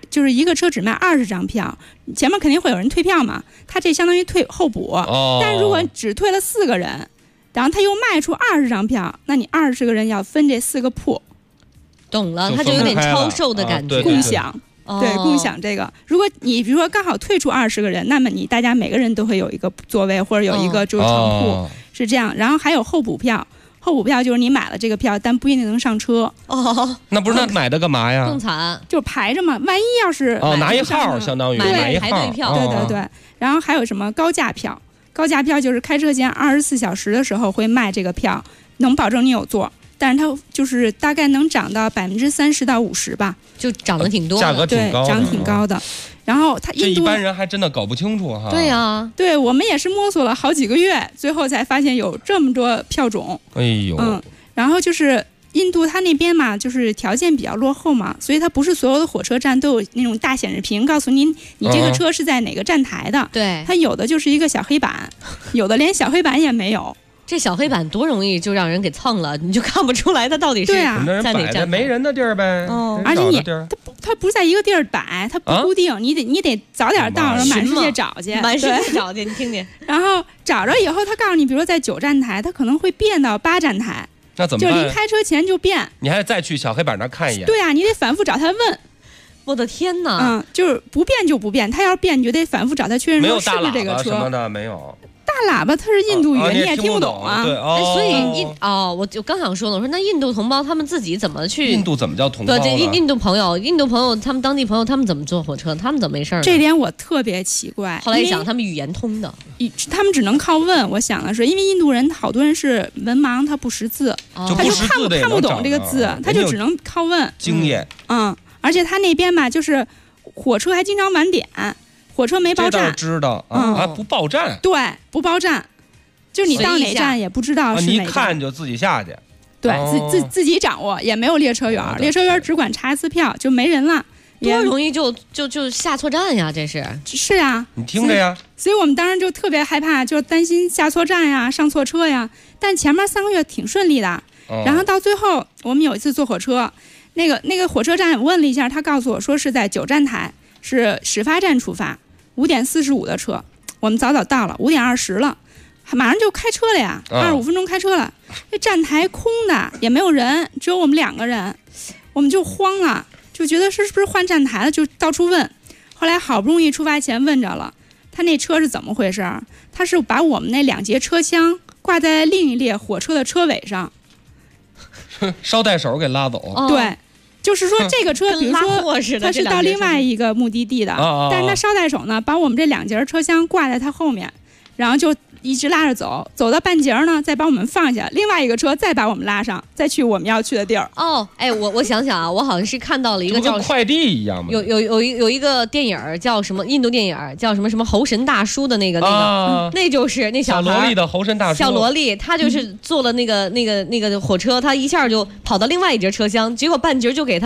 20张票，前面肯定会有人退票嘛，它这相当于退候补。但如果只退了4个人，然后他又卖出20张票，那你20个人要分这4个铺。 懂了，它就有点超售的感觉， 共享，对，共享这个。如果你比如说刚好退出20个人，那么你大家每个人都会有一个座位或者有一个就是床铺，是这样。然后还有候补票，候补票就是你买了这个票，但不一定能上车。 那不是那买的干嘛呀？ 更惨， 就排着嘛，万一要是拿一号，相当于买一号排队票， 对。然后还有什么高价票？高价票就是开车前24小时的时候会卖这个票，能保证你有座。但是它就是大概能涨到30%到50%吧， 就涨得挺多的， 价格挺高的， 对，涨挺高的。然后它这一般人还真的搞不清楚哈。 对呀， 对我们也是摸索了好几个月，最后才发现有这么多票种。 哎呦， 然后就是印度它那边嘛，就是条件比较落后嘛，所以它不是所有的火车站都有那种大显示屏告诉您你这个车是在哪个站台的。 对， 它有的就是一个小黑板，有的连小黑板也没有。 这小黑板多容易就让人给蹭了，你就看不出来它到底是在哪站， 没人的地儿呗。 而且它不在一个地儿摆，它不固定，你得早点到，满世界找去， 满世界找去，你听听。 然后找着以后，他告诉你，比如说在9站台，它可能会变到8站台， 那怎么办？ 就临开车前就变， 你还得再去小黑板那看一眼。 对啊，你得反复找他问。 我的天哪！ 就是不变就不变，他要变你就得反复找他确认说是不是这个车。 没有大喇叭什么的，没有。 大喇叭它是印度语，你也听不懂啊。 对， 所以我刚想说呢，我说那印度同胞他们自己怎么去？ 印度怎么叫同胞？ 对，印度朋友，他们当地朋友，他们怎么坐火车？他们怎么没事呢？ 这点我特别奇怪。 后来一想，他们语言通的， 他们只能靠问。我想的是，因为印度人好多人是文盲，他不识字，他就看不懂这个字，他就只能靠问。 经验。 而且他那边吧，就是火车还经常晚点。火车没报站， 这倒知道不报站， 对，不报站，就你到哪站也不知道是哪站， 你一看就自己下去， 对，自己掌握，也没有列车员，列车员只管查一次票就没人了， 多容易就下错站呀，这是啊， 你听着呀， 所以我们当时就特别害怕，就担心下错站呀，上错车呀，但前面3个月挺顺利的，然后到最后我们有一次坐火车，那个火车站问了一下，他告诉我说是在9站台。是始发站出发，5点45的车，我们早到了，5点20了，马上就开车了呀，25分钟开车了。这站台空的，也没有人，只有我们2个人，我们就慌了，就觉得是不是换站台了，就到处问。后来好不容易出发前问着了，他那车是怎么回事？他是把我们那2节车厢挂在另一列火车的车尾上， 捎带手给拉走。 对。就是说这个车，比如说它是到另外一个目的地的，但是它捎带手呢，把我们这2节车厢挂在它后面，然后就一直拉着走，走到半截呢，再把我们放下，另外一个车再把我们拉上，再去我们要去的地儿。 我想想啊，我好像是看到了一个叫快递一样嘛， 有一个电影叫什么印度电影叫什么猴神大叔的那个，那就是那小萝莉的猴神大叔， 小萝莉，他就是坐了那个火车，他一下就跑到另外一节车厢，结果半截就给他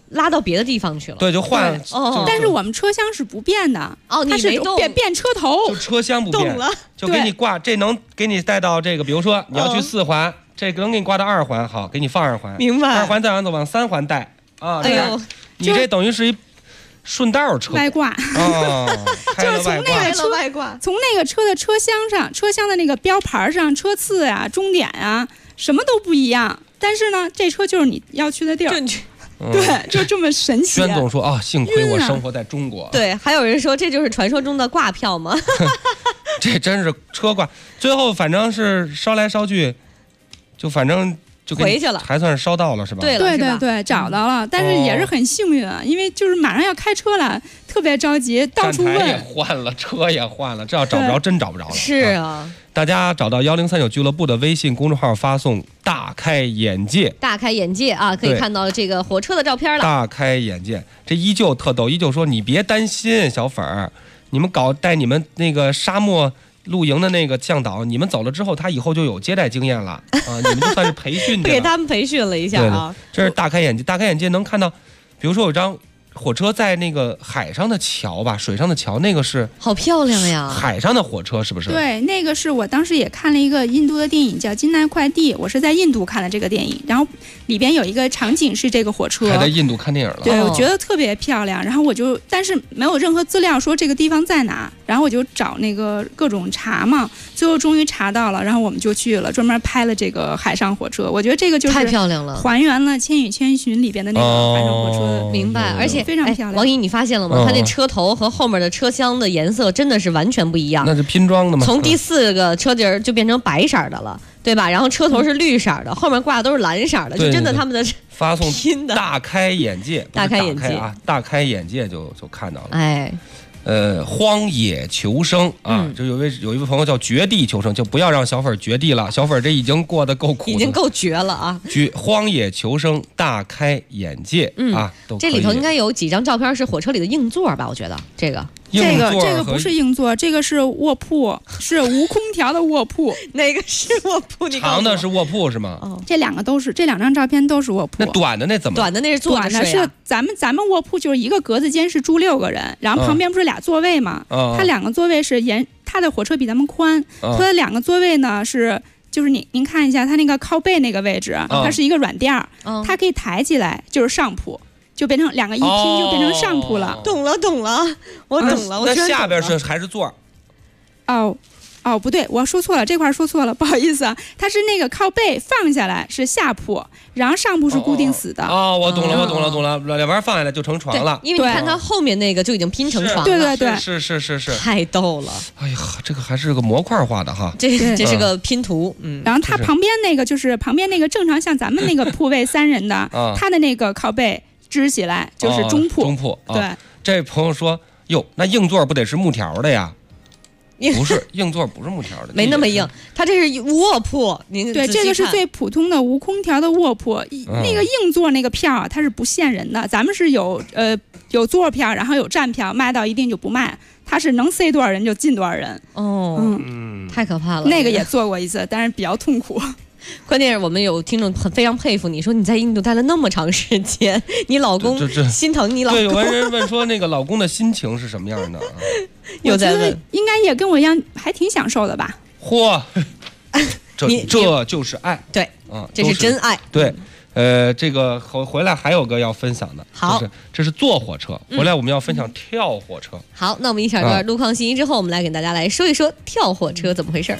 拉到别的地方去了。 对，就换。 但是我们车厢是不变的。 哦， 它是变车头， 就车厢不变。 懂了， 就给你挂，这能给你带到这个，比如说你要去4环，这个能给你挂到2环，好，给你放2环。 明白。 2环再往3环带啊。 哎呦， 你这等于是一顺道车外挂哦， 就是从那个车的车厢上，车厢的那个标牌上，车次啊、终点啊，什么都不一样。但是呢，这车就是你要去的地儿。对，就这么神奇。 宣总说啊，幸亏我生活在中国。 对，还有人说这就是传说中的挂票吗？ 这真是车挂，最后反正是烧来烧去，就反正就回去了， 还算是烧到了是吧？ 对，找到了，但是也是很幸运啊，因为就是马上要开车了，特别着急，到处问。 站台也换了，车也换了，这要找不着真找不着了。 是啊。 大家找到1039俱乐部的微信公众号，发送“大开眼界”， 大开眼界啊，可以看到这个火车的照片了。 大开眼界，这依旧特逗，依旧说你别担心，小粉儿，你们带你们那个沙漠露营的那个向导，你们走了之后，他以后就有接待经验了啊，你们就算是培训的， 给他们培训了一下啊。 这是大开眼界，大开眼界能看到，比如说有张。火车在那个海上的桥吧，水上的桥，那个是好漂亮呀！ 海上的火车是不是？ 对，那个是我当时也看了一个印度的电影叫《金奈快递》，我是在印度看的这个电影，然后里边有一个场景是这个火车。 还在印度看电影了？ 对，我觉得特别漂亮，然后但是没有任何资料说这个地方在哪，然后我就找那个各种查嘛，最后终于查到了，然后我们就去了，专门拍了这个海上火车。我觉得这个就是太漂亮了， 还原了《千与千寻》里边的那个海上火车。 明白，而且非常漂亮。 王姨，你发现了吗？它那车头和后面的车厢的颜色真的是完全不一样。 那是拼装的吗？ 从第4个车底儿就变成白色的了，对吧？然后车头是绿色的，后面挂的都是蓝色的，就真的他们的发送拼的大开眼界， 大开眼界啊！大开眼界就看到了。 哎。 荒野求生啊，就有一位朋友叫绝地求生，就不要让小粉绝地了，小粉这已经过得够苦， 已经够绝了啊！ 荒野求生，大开眼界啊！ 这里头应该有几张照片是火车里的硬座吧？我觉得这个不是硬座，这个是卧铺，是无空调的卧铺。 哪个是卧铺？ 长的是卧铺是吗？ 这两个都是，这2张照片都是卧铺。 那短的那怎么？ 短的那是坐着睡啊。 短的是咱们卧铺就是一个格子间是住6个人，然后旁边不是俩座位吗？它2个座位是它的火车比咱们宽，它的2个座位呢就是您看一下它那个靠背那个位置，它是一个软垫儿，它可以抬起来，就是上铺。就变成2个一拼，就变成上铺了。 懂了，我懂了。 那下边还是座？ 哦，不对，我说错了，这块说错了，不好意思啊。它是那个靠背放下来是下铺，然后上铺是固定死的。 我懂了，两边放下来就成床了。 因为你看它后面那个就已经拼成床了。对， 是， 太逗了。 哎呀，这个还是个模块化的哈。 这是个拼图。 然后它旁边那个就是旁边那个正常像咱们那个铺位3人的，它的那个靠背支起来就是中铺。 中铺。 对， 这朋友说，哟，那硬座不得是木条的呀？不是，硬座不是木条的， 没那么硬，它这是卧铺。您对，这个是最普通的无空调的卧铺。那个硬座那个票它是不限人的，咱们是有座票，然后有站票，卖到一定就不卖，它是能塞多少人就进多少人。 太可怕了。 那个也做过一次，但是比较痛苦。 关键是我们有听众非常佩服你，说你在印度待了那么长时间，你老公心疼你老公。 对，有人问说那个老公的心情是什么样的？ 有在问， 应该也跟我一样，还挺享受的吧？ 嚯，这就是爱。 对，这是真爱。 对，这个回来还有个要分享的， 好， 这是坐火车，回来我们要分享跳火车。 好，那我们一小段路况信息之后，我们来给大家来说一说跳火车怎么回事。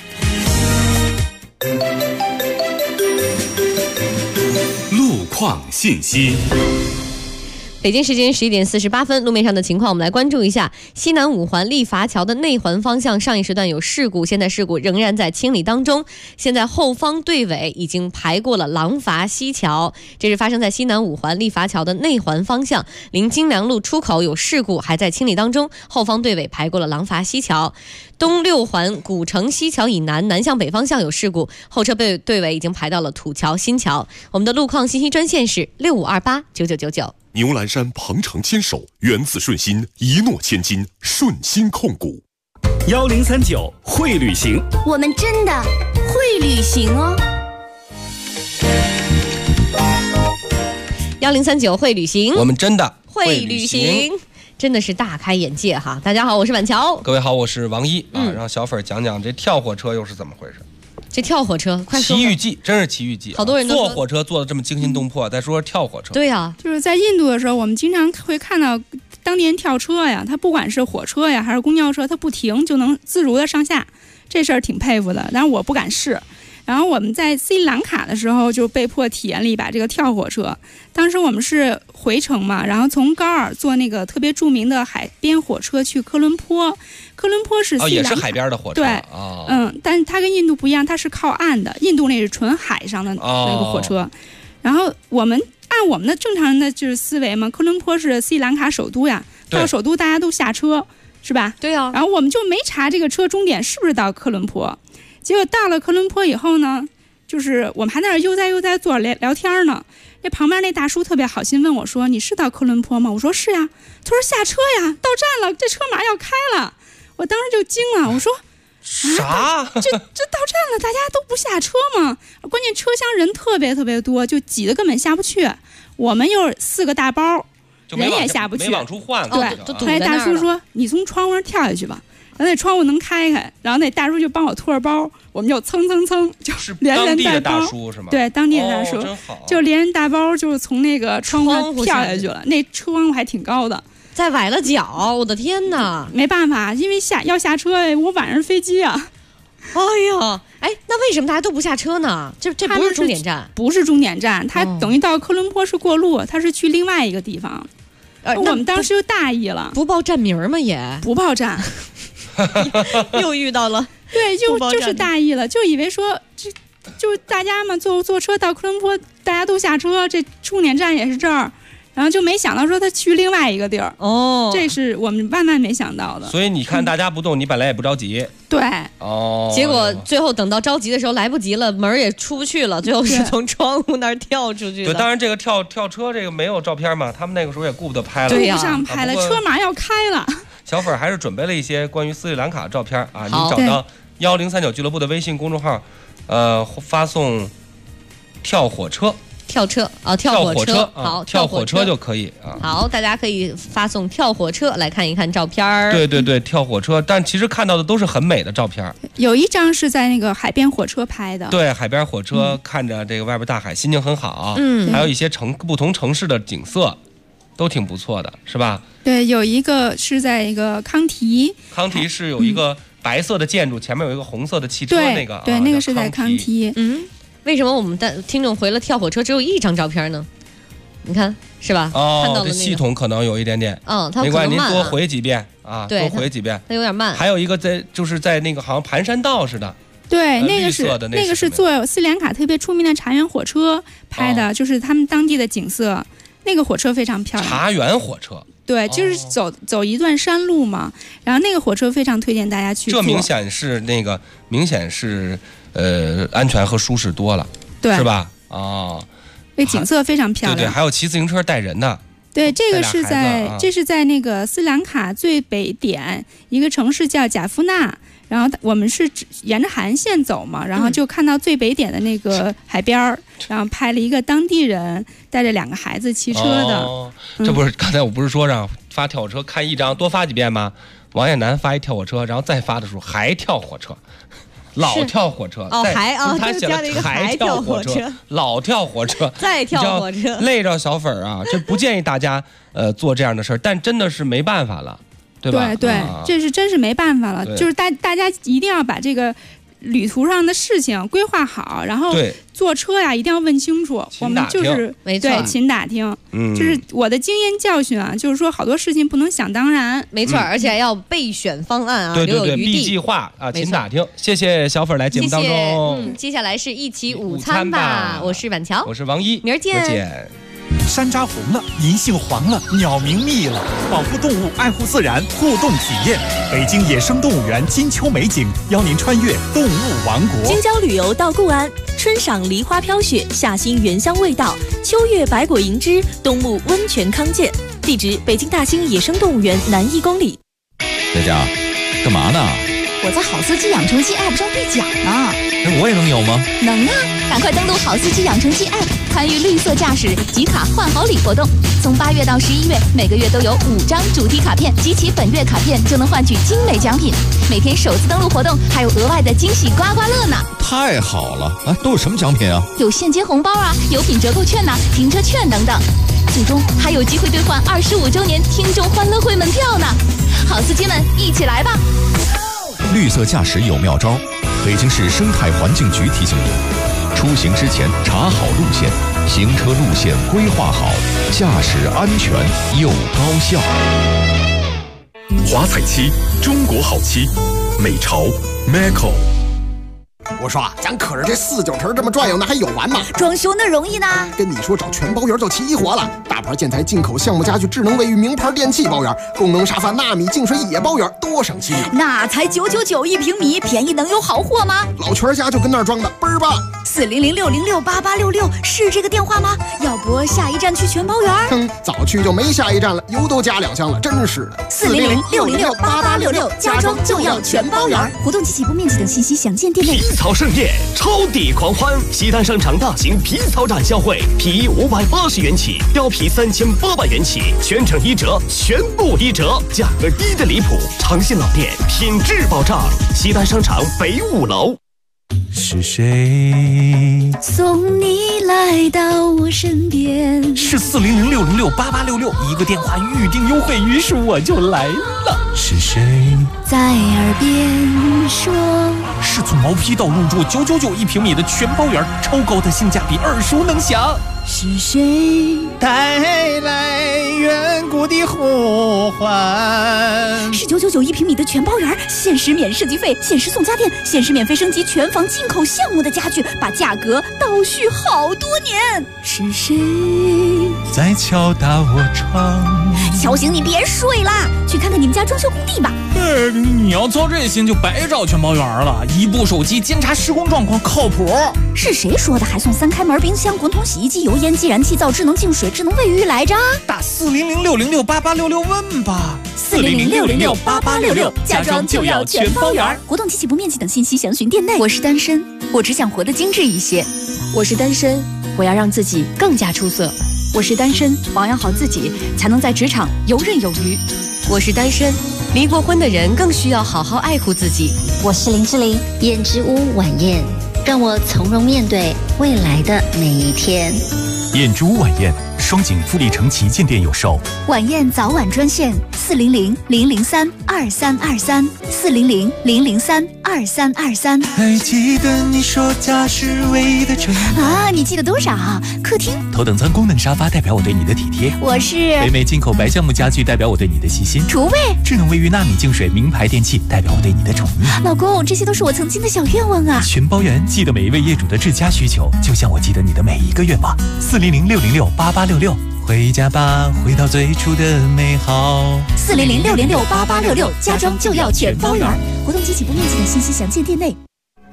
路况信息。 北京时间11点48分，路面上的情况我们来关注一下。西南5环立孚桥的内环方向上一时段有事故，现在事故仍然在清理当中。现在后方队尾已经排过了廊坊西桥，这是发生在西南5环立孚桥的内环方向，临金良路出口有事故，还在清理当中。后方队尾排过了廊坊西桥。东6环古城西桥以南南向北方向有事故，后车队尾已经排到了土桥新桥。我们的路况信息专线是65289999。 牛栏山鹏程牵手，源自顺心，一诺千金，顺心控股。 1039会旅行， 我们真的会旅行哦。 1039会旅行， 我们真的会旅行，真的是大开眼界哈！大家好，我是婉乔， 各位好，我是王一啊。让小粉讲讲这跳火车又是怎么回事？ 这跳火车，快说！ 奇遇记，真是奇遇记。 好多人都坐火车坐的这么惊心动魄，再说跳火车。 对呀， 就是在印度的时候，我们经常会看到当地人跳车呀，他不管是火车呀还是公交车，他不停就能自如的上下，这事儿挺佩服的。但是我不敢试。然后我们在斯里兰卡的时候就被迫体验了一把这个跳火车。当时我们是回程嘛，然后从高尔坐那个特别著名的海边火车去科伦坡。科伦坡是斯里兰卡， 也是海边的火车。 对，但是它跟印度不一样，它是靠岸的，印度那是纯海上的那个火车。然后我们按我们的正常人的就是思维嘛，科伦坡是斯里兰卡首都呀，到首都大家都下车，是吧？ 对啊。 然后我们就没查这个车终点是不是到科伦坡。结果到了科伦坡以后呢，就是我们还在那悠哉坐着聊天呢。那旁边那大叔特别好心问我说：“你是到科伦坡吗？”我说：“是呀。”他说：“下车呀，到站了，这车马上要开了。”我当时就惊了，我说：“ 啥？ 这到站了，大家都不下车吗？关键车厢人特别多，就挤得根本下不去。我们又4个大包，人也下不去， 没往出换。 对，后来大叔说：“你从窗户上跳下去吧。”然后那窗户能开，然后那大叔就帮我拖着包，我们就蹭，就是连人带包。 当地的大叔是吗？ 对，当地的大叔， 真好， 就连人带包，就是从那个窗户跳下去了。那窗户还挺高的， 再崴了脚，我的天哪！ 没办法，因为要下车，我晚上飞机啊。 哎呀，那为什么大家都不下车呢？这不是终点站， 不是终点站，它等于到科伦坡是过路，它是去另外一个地方。我们当时就大意了， 不报站名吗？也不报站。 又遇到了， 对，就是大意了，就以为说就大家嘛坐车到科伦坡，大家都下车，这终点站也是这儿，然后就没想到说他去另外一个地儿。这是我们万万没想到的。 所以你看大家不动，你本来也不着急。 对。 结果最后等到着急的时候来不及了，门也出不去了，最后是从窗户那儿跳出去的。 对，当然这个跳车这个没有照片嘛，他们那个时候也顾不得拍了， 对呀，顾不上拍了，车马上要开了。 小粉还是准备了一些关于斯里兰卡的照片啊，您找到1039俱乐部的微信公众号，发送跳火车， 跳火车，好， 跳火车就可以啊。 好，大家可以发送跳火车来看一看照片。 对，跳火车，但其实看到的都是很美的照片。 有一张是在那个海边火车拍的， 对，海边火车看着这个外边大海，心情很好。还有一些不同城市的景色。都挺不错的，是吧？ 对，有一个是在一个康提是有一个白色的建筑，前面有一个红色的汽车，那个对，那个是在康提。 为什么我们的听众回了跳火车只有一张照片呢？你看是吧？看到了这系统可能有一点点， 它没关系，您多回几遍啊，多回几遍， 它有点慢。 还有一个就是在那个好像盘山道似的。 对，那个是坐斯里兰卡特别出名的茶园火车拍的，就是他们当地的景色。那个火车非常漂亮， 茶园火车， 对，就是走一段山路嘛。然后那个火车非常推荐大家去坐。 这明显是安全和舒适多了， 对， 是吧？ 那景色非常漂亮。 对，还有骑自行车带人的。 对，这是在那个斯里兰卡最北点一个城市叫贾夫纳。然后我们是沿着海岸线走嘛，然后就看到最北点的那个海边然后拍了一个当地人带着2个孩子骑车的。 这不是刚才我不是说让发跳火车看一张多发几遍吗？王艳楠发一跳火车，然后再发的时候还跳火车，老跳火车，他写了还跳火车，老跳火车， 再跳火车， 累着小粉啊！这不建议大家做这样的事儿，但真的是没办法了。 对，这是真是没办法了，就是大家一定要把这个旅途上的事情规划好，然后坐车呀一定要问清楚。我们就是对勤打听，就是我的经验教训啊，就是说好多事情不能想当然， 没错，而且要备选方案啊， 对， 留有余地， 必计划啊，勤打听。谢谢小粉来节目当中， 接下来是一起午餐吧，我是婉乔， 我是王一， 明儿见。 山楂红了，银杏黄了，鸟鸣密了，保护动物，爱护自然，互动体验。北京野生动物园金秋美景，邀您穿越动物王国。 京郊旅游到固安，春赏梨花飘雪，夏欣原香味道，秋月百果迎之，冬沐温泉康健。地址：北京大兴野生动物园南1公里。 在家干嘛呢？ 我在好司机养成记 App 上兑奖呢。 我也能有吗？ 能啊！赶快登录好司机养成记 App， 参与绿色驾驶集卡换好礼活动。从8月到11月，每个月都有5张主题卡片，集齐本月卡片就能换取精美奖品。每天首次登录活动还有额外的惊喜刮刮乐呢！ 太好了！啊，都有什么奖品啊？ 有现金红包啊，有品折扣券呐、停车券等等。最终还有机会兑换25周年听众欢乐会门票呢！好司机们，一起来吧！ 绿色驾驶有妙招，北京市生态环境局提醒您：出行之前查好路线，行车路线规划好，驾驶安全又高效。 华彩漆，中国好漆，美潮 Macco。 我说啊，咱可是这49城这么转悠，那还有完吗？ 装修那容易呢？ 跟你说，找全包园就齐活了。大牌建材、进口项目家具、智能卫浴、名牌电器包园，功能沙发、纳米净水也包园，多省心。 那才999一平米，便宜能有好货吗？ 老全家就跟那儿装的，倍儿棒。 400-606-8866是这个电话吗？要不下一站去全包园？ 哼，早去就没下一站了，油都加2箱了，真是的。 400-606-8866，家装就要全包园。活动及起步面积等信息详见店内。 皮草盛宴，超抵狂欢！西单商场大型皮草展销会，皮衣580元起，貂皮3800元起，全程1折，全部1折，价格低得离谱，诚信老店，品质保障。西单商场北5楼。 是谁送你来到我身边？ 是400-606-8866，一个电话预定优惠，于是我就来了。是谁在耳边说？ 是从毛坯到入住999一平米的全包园，超高的性价比，耳熟能详。 是谁带来远古的呼唤？ 是999一平米的全包园，限时免设计费，限时送家电，限时免费升级全房进口项目的家具，把价格倒叙好多年。是谁在敲打我窗？ 敲醒你别睡啦，去看看你们家装修工地吧。 你要操这心就白找全包园了，一部手机监察施工状况靠谱。 是谁说的还送3开门冰箱、滚筒洗衣机、油烟继燃气灶、智能净水、智能卫浴来着？ 打400-606-8866问吧。 400-606-8866，家装就要全包园。活动及起步面积等信息详询店内。我是单身，我只想活得精致一些。 我是单身，我要让自己更加出色。 我是单身，保养好自己，才能在职场游刃有余。 我是单身，离过婚的人更需要好好爱护自己。 我是林志玲，燕之屋晚宴，让我从容面对未来的每一天。 燕之屋晚宴，双井富力城旗舰店有售。 晚宴早晚专线400-003-2323，400-003-2323。 还记得你说家是唯一的城啊？你记得多少？客厅。 头等舱功能沙发代表我对你的体贴。 我是北美进口白橡木家具代表我对你的细心。 厨卫。 智能卫浴纳米净水名牌电器代表我对你的宠溺。 老公，这些都是我曾经的小愿望啊！ 全包园记得每一位业主的至佳需求，就像我记得你的每一个愿望。400-606-8866，回家吧，回到最初的美好。 400-606-8866，家装就要全包园。活动及起步面积等信息详见店内。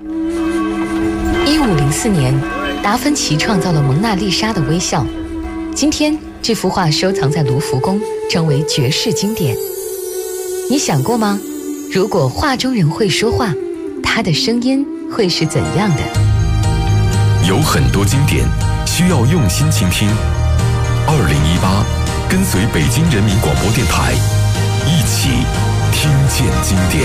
1504年，达芬奇创造了蒙娜丽莎的微笑。今天，这幅画收藏在卢浮宫，成为绝世经典。你想过吗？如果画中人会说话，他的声音会是怎样的？ 有很多经典需要用心倾听。2018，跟随北京人民广播电台，一起听见经典。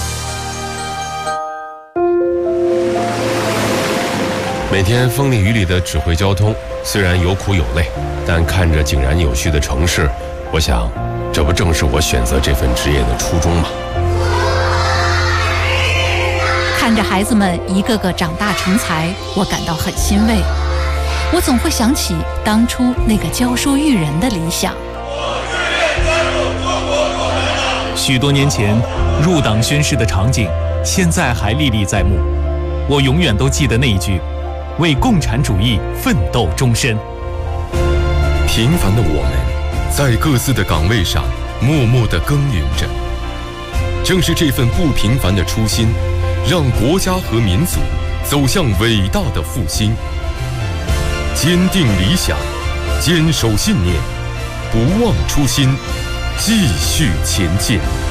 每天风里雨里的指挥交通，虽然有苦有累，但看着井然有序的城市，我想，这不正是我选择这份职业的初衷吗？ 看着孩子们一个个长大成才，我感到很欣慰。我总会想起当初那个教书育人的理想。 许多年前入党宣誓的场景，现在还历历在目。我永远都记得那一句：为共产主义奋斗终身。 平凡的我们，在各自的岗位上默默地耕耘着。正是这份不平凡的初心，让国家和民族走向伟大的复兴。坚定理想，坚守信念，不忘初心，继续前进。